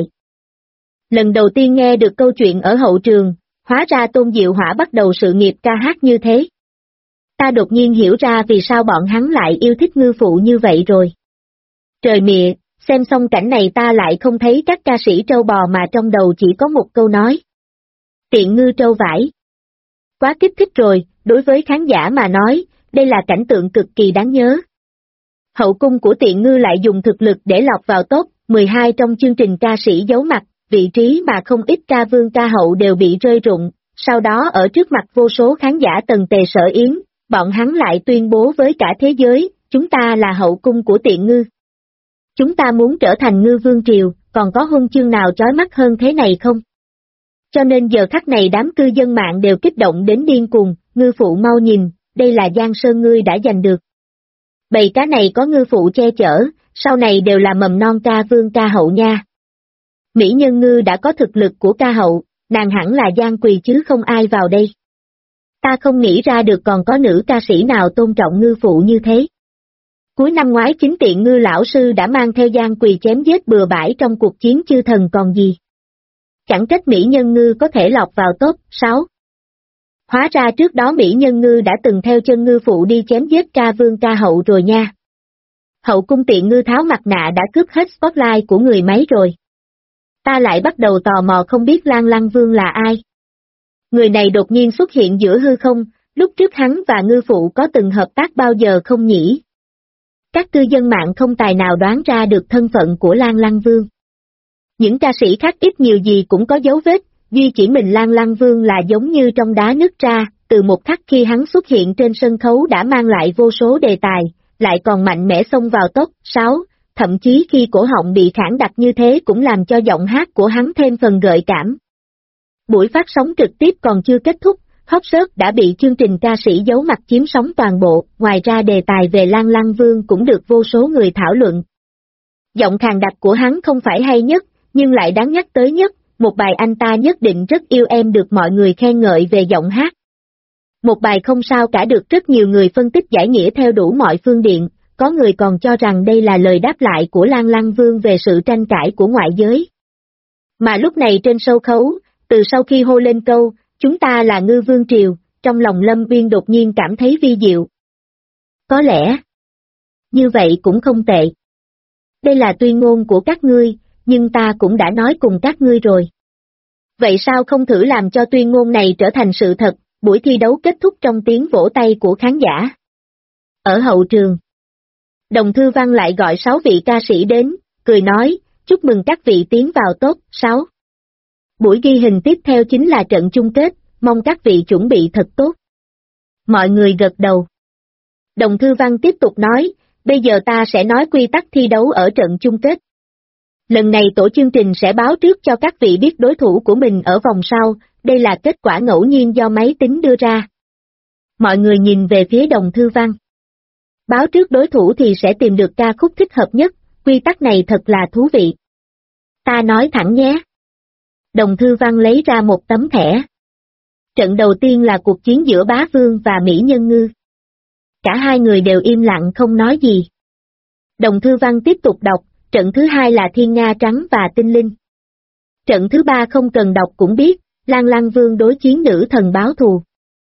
Lần đầu tiên nghe được câu chuyện ở hậu trường, hóa ra Tôn Diệu Hỏa bắt đầu sự nghiệp ca hát như thế. Ta đột nhiên hiểu ra vì sao bọn hắn lại yêu thích ngư phụ như vậy rồi. Trời mịa, xem xong cảnh này ta lại không thấy các ca sĩ trâu bò mà trong đầu chỉ có một câu nói. Tiện ngư trâu vải. Quá kích thích rồi, đối với khán giả mà nói, đây là cảnh tượng cực kỳ đáng nhớ. Hậu cung của Tiện Ngư lại dùng thực lực để lọt vào top 12 trong chương trình ca sĩ giấu mặt, vị trí mà không ít ca vương ca hậu đều bị rơi rụng, sau đó ở trước mặt vô số khán giả tần tề sở yến, bọn hắn lại tuyên bố với cả thế giới, chúng ta là hậu cung của Tiện Ngư. Chúng ta muốn trở thành Ngư Vương Triều, còn có huân chương nào chói mắt hơn thế này không? Cho nên giờ khắc này đám cư dân mạng đều kích động đến điên cuồng, ngư phụ mau nhìn, đây là Giang Sơn ngươi đã giành được. Bầy cá này có ngư phụ che chở, sau này đều là mầm non ca vương ca hậu nha. Mỹ Nhân Ngư đã có thực lực của ca hậu, nàng hẳn là Giang Quỳ chứ không ai vào đây. Ta không nghĩ ra được còn có nữ ca sĩ nào tôn trọng ngư phụ như thế. Cuối năm ngoái chính Tiện Ngư lão sư đã mang theo Giang Quỳ chém giết bừa bãi trong cuộc chiến chư thần còn gì. Chẳng trách Mỹ Nhân Ngư có thể lọt vào top 6. Hóa ra trước đó Mỹ Nhân Ngư đã từng theo chân ngư phụ đi chém giết ca vương ca hậu rồi nha. Hậu cung Tiện Ngư tháo mặt nạ đã cướp hết spotlight của người máy rồi. Ta lại bắt đầu tò mò không biết Lan Lăng Vương là ai. Người này đột nhiên xuất hiện giữa hư không, lúc trước hắn và ngư phụ có từng hợp tác bao giờ không nhỉ? Các cư dân mạng không tài nào đoán ra được thân phận của Lan Lăng Vương. Những ca sĩ khác ít nhiều gì cũng có dấu vết, duy chỉ mình Lan Lăng Vương là giống như trong đá nứt ra, từ một khắc khi hắn xuất hiện trên sân khấu đã mang lại vô số đề tài, lại còn mạnh mẽ xông vào top 6, thậm chí khi cổ họng bị khản đặc như thế cũng làm cho giọng hát của hắn thêm phần gợi cảm. Buổi phát sóng trực tiếp còn chưa kết thúc, hot search đã bị chương trình ca sĩ giấu mặt chiếm sóng toàn bộ, ngoài ra đề tài về Lan Lăng Vương cũng được vô số người thảo luận. Giọng khàn đặc của hắn không phải hay nhất, nhưng lại đáng nhắc tới nhất, một bài anh ta nhất định rất yêu em được mọi người khen ngợi về giọng hát. Một bài không sao cả được rất nhiều người phân tích giải nghĩa theo đủ mọi phương diện, có người còn cho rằng đây là lời đáp lại của Lan Lăng Vương về sự tranh cãi của ngoại giới. Mà lúc này trên sân khấu, từ sau khi hô lên câu, chúng ta là Ngư Vương Triều, trong lòng Lâm Uyên đột nhiên cảm thấy vi diệu. Có lẽ, như vậy cũng không tệ. Đây là tuyên ngôn của các ngươi, nhưng ta cũng đã nói cùng các ngươi rồi. Vậy sao không thử làm cho tuyên ngôn này trở thành sự thật, buổi thi đấu kết thúc trong tiếng vỗ tay của khán giả. Ở hậu trường, Đồng Thư Văn lại gọi 6 vị ca sĩ đến, cười nói, chúc mừng các vị tiến vào top 6. Buổi ghi hình tiếp theo chính là trận chung kết, mong các vị chuẩn bị thật tốt. Mọi người gật đầu. Đồng Thư Văn tiếp tục nói, bây giờ ta sẽ nói quy tắc thi đấu ở trận chung kết. Lần này tổ chương trình sẽ báo trước cho các vị biết đối thủ của mình ở vòng sau, đây là kết quả ngẫu nhiên do máy tính đưa ra. Mọi người nhìn về phía Đồng Thư Văn. Báo trước đối thủ thì sẽ tìm được ca khúc thích hợp nhất, quy tắc này thật là thú vị. Ta nói thẳng nhé. Đồng Thư Văn lấy ra một tấm thẻ. Trận đầu tiên là cuộc chiến giữa Bá Vương và Mỹ Nhân Ngư. Cả hai người đều im lặng không nói gì. Đồng Thư Văn tiếp tục đọc, trận thứ hai là Thiên Nga Trắng và Tinh Linh. Trận thứ ba không cần đọc cũng biết, Lan Lăng Vương đối chiến nữ thần báo thù.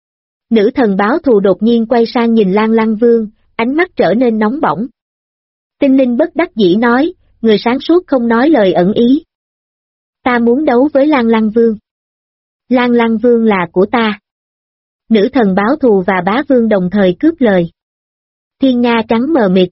Nữ thần báo thù đột nhiên quay sang nhìn Lan Lăng Vương, ánh mắt trở nên nóng bỏng. Tinh Linh bất đắc dĩ nói, người sáng suốt không nói lời ẩn ý. Ta muốn đấu với Lan Lăng Vương. Lan Lăng Vương là của ta. Nữ thần báo thù và Bá Vương đồng thời cướp lời. Thiên Nga Trắng mờ mịt.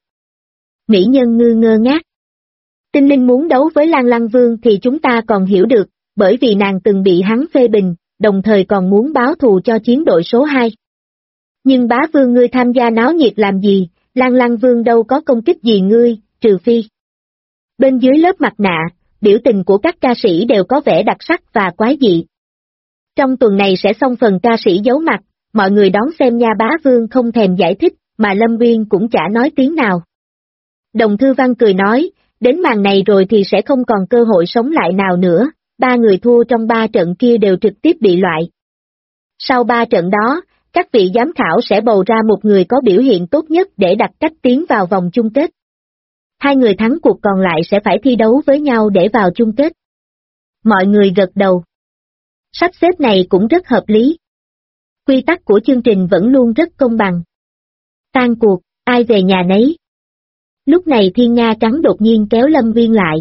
Mỹ Nhân Ngư ngơ ngác. Tinh Linh muốn đấu với Lan Lăng Vương thì chúng ta còn hiểu được, bởi vì nàng từng bị hắn phê bình, đồng thời còn muốn báo thù cho chiến đội số 2. Nhưng Bá Vương ngươi tham gia náo nhiệt làm gì, Lan Lăng Vương đâu có công kích gì ngươi, trừ phi. Bên dưới lớp mặt nạ, biểu tình của các ca sĩ đều có vẻ đặc sắc và quái dị. Trong tuần này sẽ xong phần ca sĩ giấu mặt, mọi người đón xem nha. Bá Vương không thèm giải thích, mà Lâm Uyên cũng chả nói tiếng nào. Đồng Thư Văn cười nói, đến màn này rồi thì sẽ không còn cơ hội sống lại nào nữa, 3 người thua trong 3 trận kia đều trực tiếp bị loại. Sau 3 trận đó, các vị giám khảo sẽ bầu ra một người có biểu hiện tốt nhất để đặt cách tiến vào vòng chung kết. 2 người thắng cuộc còn lại sẽ phải thi đấu với nhau để vào chung kết. Mọi người gật đầu. Sắp xếp này cũng rất hợp lý. Quy tắc của chương trình vẫn luôn rất công bằng. Tan cuộc, ai về nhà nấy. Lúc này Thiên Nga Trắng đột nhiên kéo Lâm Uyên lại.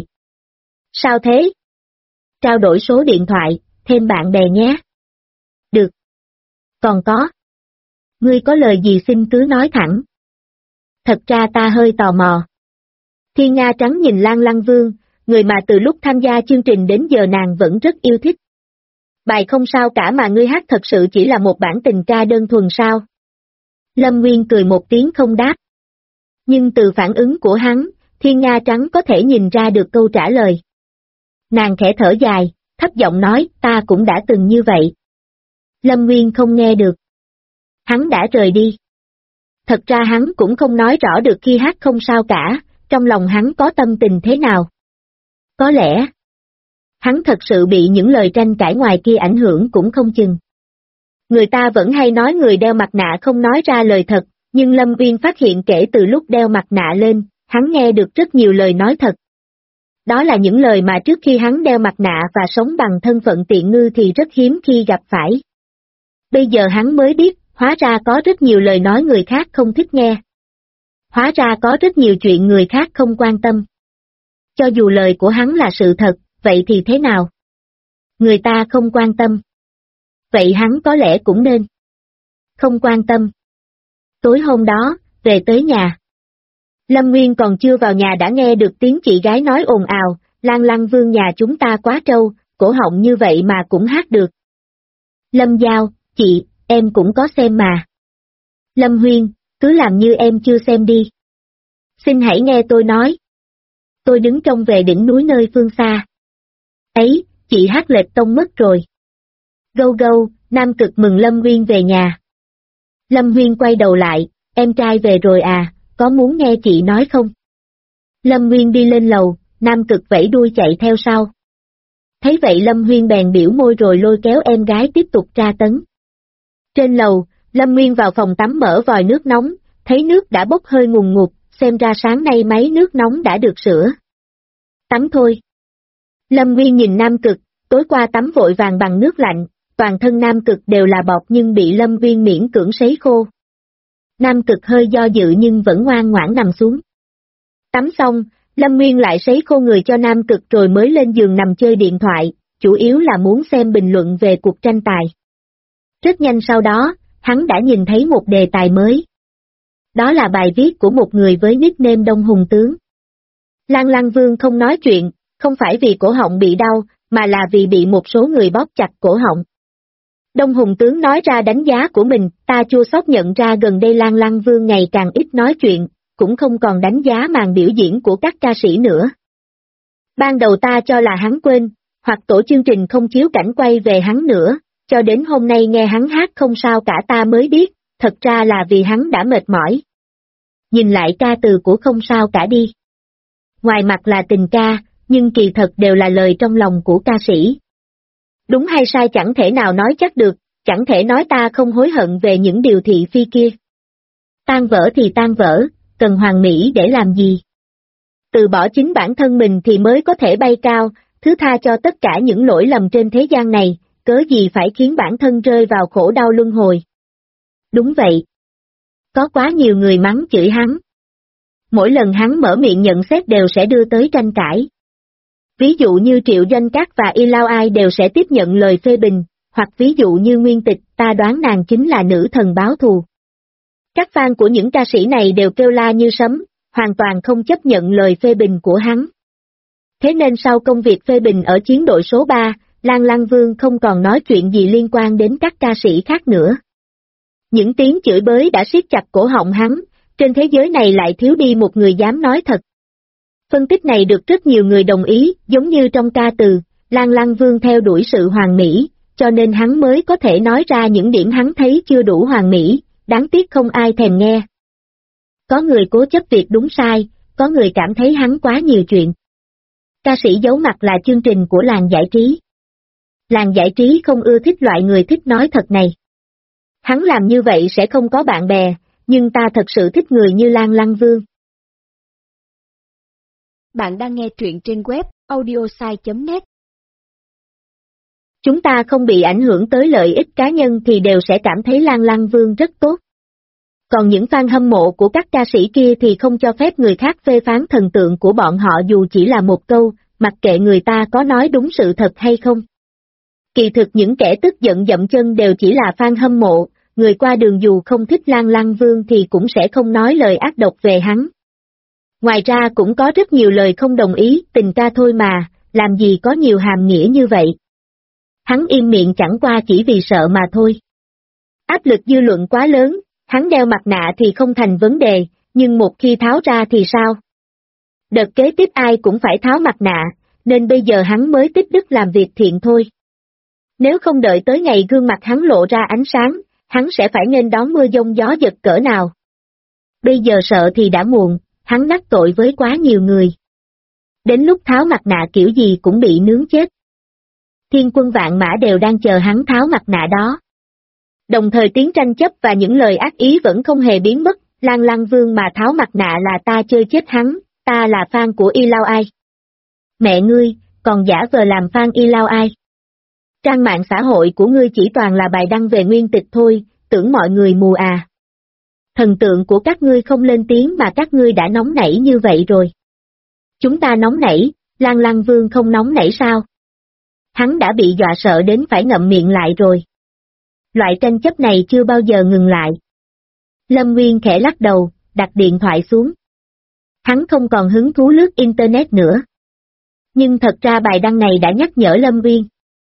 Sao thế? Trao đổi số điện thoại, thêm bạn bè nhé. Được. Còn có. Ngươi có lời gì xin cứ nói thẳng. Thật ra ta hơi tò mò. Thiên Nga Trắng nhìn Lan Lăng Vương, người mà từ lúc tham gia chương trình đến giờ nàng vẫn rất yêu thích. Bài không sao cả mà ngươi hát thật sự chỉ là một bản tình ca đơn thuần sao? Lâm Nguyên cười một tiếng không đáp. Nhưng từ phản ứng của hắn, Thiên Nga Trắng có thể nhìn ra được câu trả lời. Nàng khẽ thở dài, thấp giọng nói, ta cũng đã từng như vậy. Lâm Nguyên không nghe được. Hắn đã rời đi. Thật ra hắn cũng không nói rõ được khi hát không sao cả, trong lòng hắn có tâm tình thế nào. Có lẽ, hắn thật sự bị những lời tranh cãi ngoài kia ảnh hưởng cũng không chừng. Người ta vẫn hay nói người đeo mặt nạ không nói ra lời thật, nhưng Lâm Uyên phát hiện kể từ lúc đeo mặt nạ lên, hắn nghe được rất nhiều lời nói thật. Đó là những lời mà trước khi hắn đeo mặt nạ và sống bằng thân phận tiện ngư thì rất hiếm khi gặp phải. Bây giờ hắn mới biết, hóa ra có rất nhiều lời nói người khác không thích nghe. Hóa ra có rất nhiều chuyện người khác không quan tâm. Cho dù lời của hắn là sự thật, vậy thì thế nào? Người ta không quan tâm. Vậy hắn có lẽ cũng nên không quan tâm. Tối hôm đó, về tới nhà. Lâm Nguyên còn chưa vào nhà đã nghe được tiếng chị gái nói ồn ào, Lan Lăng Vương nhà chúng ta quá trâu, cổ họng như vậy mà cũng hát được. Lâm Giao, chị, em cũng có xem mà. Lâm Huyên, cứ làm như em chưa xem đi. Xin hãy nghe tôi nói. Tôi đứng trông về đỉnh núi nơi phương xa. Ấy, chị hát lệch tông mất rồi. Gâu gâu, Nam Cực mừng Lâm Huyên về nhà. Lâm Huyên quay đầu lại, em trai về rồi à, có muốn nghe chị nói không? Lâm Huyên đi lên lầu, Nam Cực vẫy đuôi chạy theo sau. Thấy vậy Lâm Huyên bèn biểu môi rồi lôi kéo em gái tiếp tục tra tấn. Trên lầu, Lâm Huyên vào phòng tắm mở vòi nước nóng, thấy nước đã bốc hơi ngùn ngụt, xem ra sáng nay máy nước nóng đã được sửa. Tắm thôi. Lâm Huyên nhìn Nam Cực, tối qua tắm vội vàng bằng nước lạnh, toàn thân Nam Cực đều là bọt nhưng bị Lâm Uyên miễn cưỡng sấy khô. Nam Cực hơi do dự nhưng vẫn ngoan ngoãn nằm xuống. Tắm xong, Lâm Nguyên lại sấy khô người cho Nam Cực rồi mới lên giường nằm chơi điện thoại, chủ yếu là muốn xem bình luận về cuộc tranh tài. Rất nhanh sau đó, hắn đã nhìn thấy một đề tài mới. Đó là bài viết của một người với nickname Đông Hùng Tướng. Lan Lăng Vương không nói chuyện, không phải vì cổ họng bị đau, mà là vì bị một số người bóp chặt cổ họng. Đông Hùng Tướng nói ra đánh giá của mình, ta chua xót nhận ra gần đây Lan Lăng Vương ngày càng ít nói chuyện, cũng không còn đánh giá màn biểu diễn của các ca sĩ nữa. Ban đầu ta cho là hắn quên, hoặc tổ chương trình không chiếu cảnh quay về hắn nữa, cho đến hôm nay nghe hắn hát không sao cả ta mới biết, thật ra là vì hắn đã mệt mỏi. Nhìn lại ca từ của không sao cả đi. Ngoài mặt là tình ca, nhưng kỳ thật đều là lời trong lòng của ca sĩ. Đúng hay sai chẳng thể nào nói chắc được, chẳng thể nói ta không hối hận về những điều thị phi kia. Tan vỡ thì tan vỡ, cần hoàn mỹ để làm gì? Từ bỏ chính bản thân mình thì mới có thể bay cao, thứ tha cho tất cả những lỗi lầm trên thế gian này, cớ gì phải khiến bản thân rơi vào khổ đau luân hồi. Đúng vậy. Có quá nhiều người mắng chửi hắn. Mỗi lần hắn mở miệng nhận xét đều sẽ đưa tới tranh cãi. Ví dụ như Triệu Doanh Cát và Y Lao Ai đều sẽ tiếp nhận lời phê bình, hoặc ví dụ như Nguyên Tịch, ta đoán nàng chính là nữ thần báo thù. Các fan của những ca sĩ này đều kêu la như sấm, hoàn toàn không chấp nhận lời phê bình của hắn. Thế nên sau công việc phê bình ở chiến đội số 3, Lan Lăng Vương không còn nói chuyện gì liên quan đến các ca sĩ khác nữa. Những tiếng chửi bới đã siết chặt cổ họng hắn, trên thế giới này lại thiếu đi một người dám nói thật. Phân tích này được rất nhiều người đồng ý, giống như trong ca từ, Lan Lăng Vương theo đuổi sự hoàn mỹ, cho nên hắn mới có thể nói ra những điểm hắn thấy chưa đủ hoàn mỹ, đáng tiếc không ai thèm nghe. Có người cố chấp việc đúng sai, có người cảm thấy hắn quá nhiều chuyện. Ca sĩ giấu mặt là chương trình của làng giải trí. Làng giải trí không ưa thích loại người thích nói thật này. Hắn làm như vậy sẽ không có bạn bè, nhưng ta thật sự thích người như Lan Lăng Vương. Bạn đang nghe truyện trên web audiosai.net. Chúng ta không bị ảnh hưởng tới lợi ích cá nhân thì đều sẽ cảm thấy Lan Lăng Vương rất tốt. Còn những fan hâm mộ của các ca sĩ kia thì không cho phép người khác phê phán thần tượng của bọn họ dù chỉ là một câu, mặc kệ người ta có nói đúng sự thật hay không. Kỳ thực những kẻ tức giận dậm chân đều chỉ là fan hâm mộ, người qua đường dù không thích Lan Lăng Vương thì cũng sẽ không nói lời ác độc về hắn. Ngoài ra cũng có rất nhiều lời không đồng ý, tình ca thôi mà, làm gì có nhiều hàm nghĩa như vậy. Hắn im miệng chẳng qua chỉ vì sợ mà thôi. Áp lực dư luận quá lớn, hắn đeo mặt nạ thì không thành vấn đề, nhưng một khi tháo ra thì sao? Đợt kế tiếp ai cũng phải tháo mặt nạ, nên bây giờ hắn mới tích đức làm việc thiện thôi. Nếu không đợi tới ngày gương mặt hắn lộ ra ánh sáng, hắn sẽ phải nghênh đón mưa giông gió giật cỡ nào. Bây giờ sợ thì đã muộn, hắn đắc tội với quá nhiều người. Đến lúc tháo mặt nạ kiểu gì cũng bị nướng chết. Thiên quân vạn mã đều đang chờ hắn tháo mặt nạ đó. Đồng thời tiếng tranh chấp và những lời ác ý vẫn không hề biến mất, Lan Lăng Vương mà tháo mặt nạ là ta chơi chết hắn, ta là fan của Y Lao Ai. Mẹ ngươi, còn giả vờ làm fan Y Lao Ai. Trang mạng xã hội của ngươi chỉ toàn là bài đăng về Nguyên Tịch thôi, tưởng mọi người mù à. Thần tượng của các ngươi không lên tiếng mà các ngươi đã nóng nảy như vậy rồi. Chúng ta nóng nảy, Lan Lăng Vương không nóng nảy sao? Hắn đã bị dọa sợ đến phải ngậm miệng lại rồi. Loại tranh chấp này chưa bao giờ ngừng lại. Lâm Nguyên khẽ lắc đầu, đặt điện thoại xuống. Hắn không còn hứng thú lướt Internet nữa. Nhưng thật ra bài đăng này đã nhắc nhở Lâm Nguyên.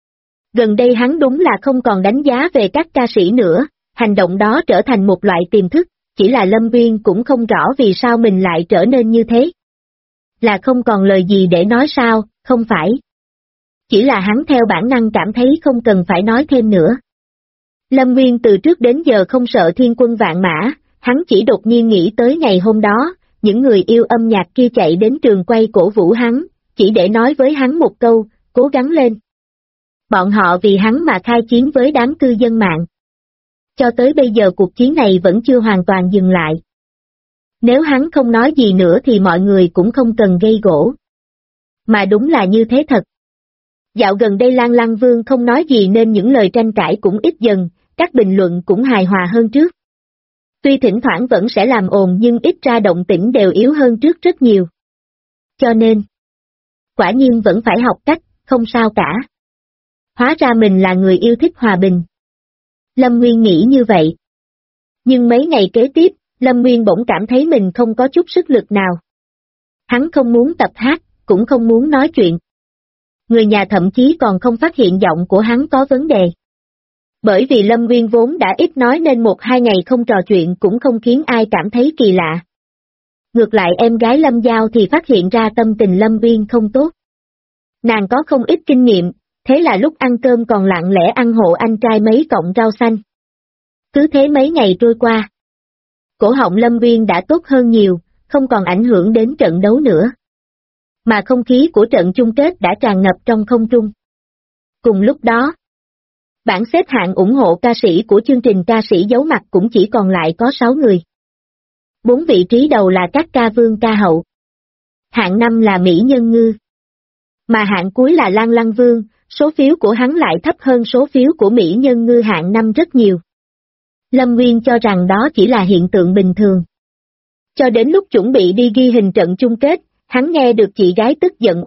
Gần đây hắn đúng là không còn đánh giá về các ca sĩ nữa, hành động đó trở thành một loại tiềm thức, chỉ là Lâm Nguyên cũng không rõ vì sao mình lại trở nên như thế. Là không còn lời gì để nói sao, không phải. Chỉ là hắn theo bản năng cảm thấy không cần phải nói thêm nữa. Lâm Nguyên từ trước đến giờ không sợ thiên quân vạn mã, hắn chỉ đột nhiên nghĩ tới ngày hôm đó, những người yêu âm nhạc kia chạy đến trường quay cổ vũ hắn, chỉ để nói với hắn một câu, cố gắng lên. Bọn họ vì hắn mà khai chiến với đám cư dân mạng. Cho tới bây giờ cuộc chiến này vẫn chưa hoàn toàn dừng lại. Nếu hắn không nói gì nữa thì mọi người cũng không cần gây gổ. Mà đúng là như thế thật. Dạo gần đây Lan Lăng Vương không nói gì nên những lời tranh cãi cũng ít dần, các bình luận cũng hài hòa hơn trước. Tuy thỉnh thoảng vẫn sẽ làm ồn nhưng ít ra động tĩnh đều yếu hơn trước rất nhiều. Cho nên, quả nhiên vẫn phải học cách, không sao cả. Hóa ra mình là người yêu thích hòa bình. Lâm Nguyên nghĩ như vậy. Nhưng mấy ngày kế tiếp, Lâm Nguyên bỗng cảm thấy mình không có chút sức lực nào. Hắn không muốn tập hát, cũng không muốn nói chuyện. Người nhà thậm chí còn không phát hiện giọng của hắn có vấn đề. Bởi vì Lâm Nguyên vốn đã ít nói nên 1-2 ngày không trò chuyện cũng không khiến ai cảm thấy kỳ lạ. Ngược lại em gái Lâm Giao thì phát hiện ra tâm tình Lâm Nguyên không tốt. Nàng có không ít kinh nghiệm, thế là lúc ăn cơm còn lặng lẽ ăn hộ anh trai mấy cọng rau xanh. Cứ thế mấy ngày trôi qua. Cổ họng Lâm Nguyên đã tốt hơn nhiều, không còn ảnh hưởng đến trận đấu nữa. Mà không khí của trận chung kết đã tràn ngập trong không trung. Cùng lúc đó, bảng xếp hạng ủng hộ ca sĩ của chương trình ca sĩ giấu mặt cũng chỉ còn lại có 6 người. 4 vị trí đầu là các ca vương ca hậu. Hạng 5 là Mỹ Nhân Ngư. Mà hạng cuối là Lan Lăng Vương, số phiếu của hắn lại thấp hơn số phiếu của Mỹ Nhân Ngư hạng 5 rất nhiều. Lâm Nguyên cho rằng đó chỉ là hiện tượng bình thường. Cho đến lúc chuẩn bị đi ghi hình trận chung kết, hắn nghe được chị gái tức giận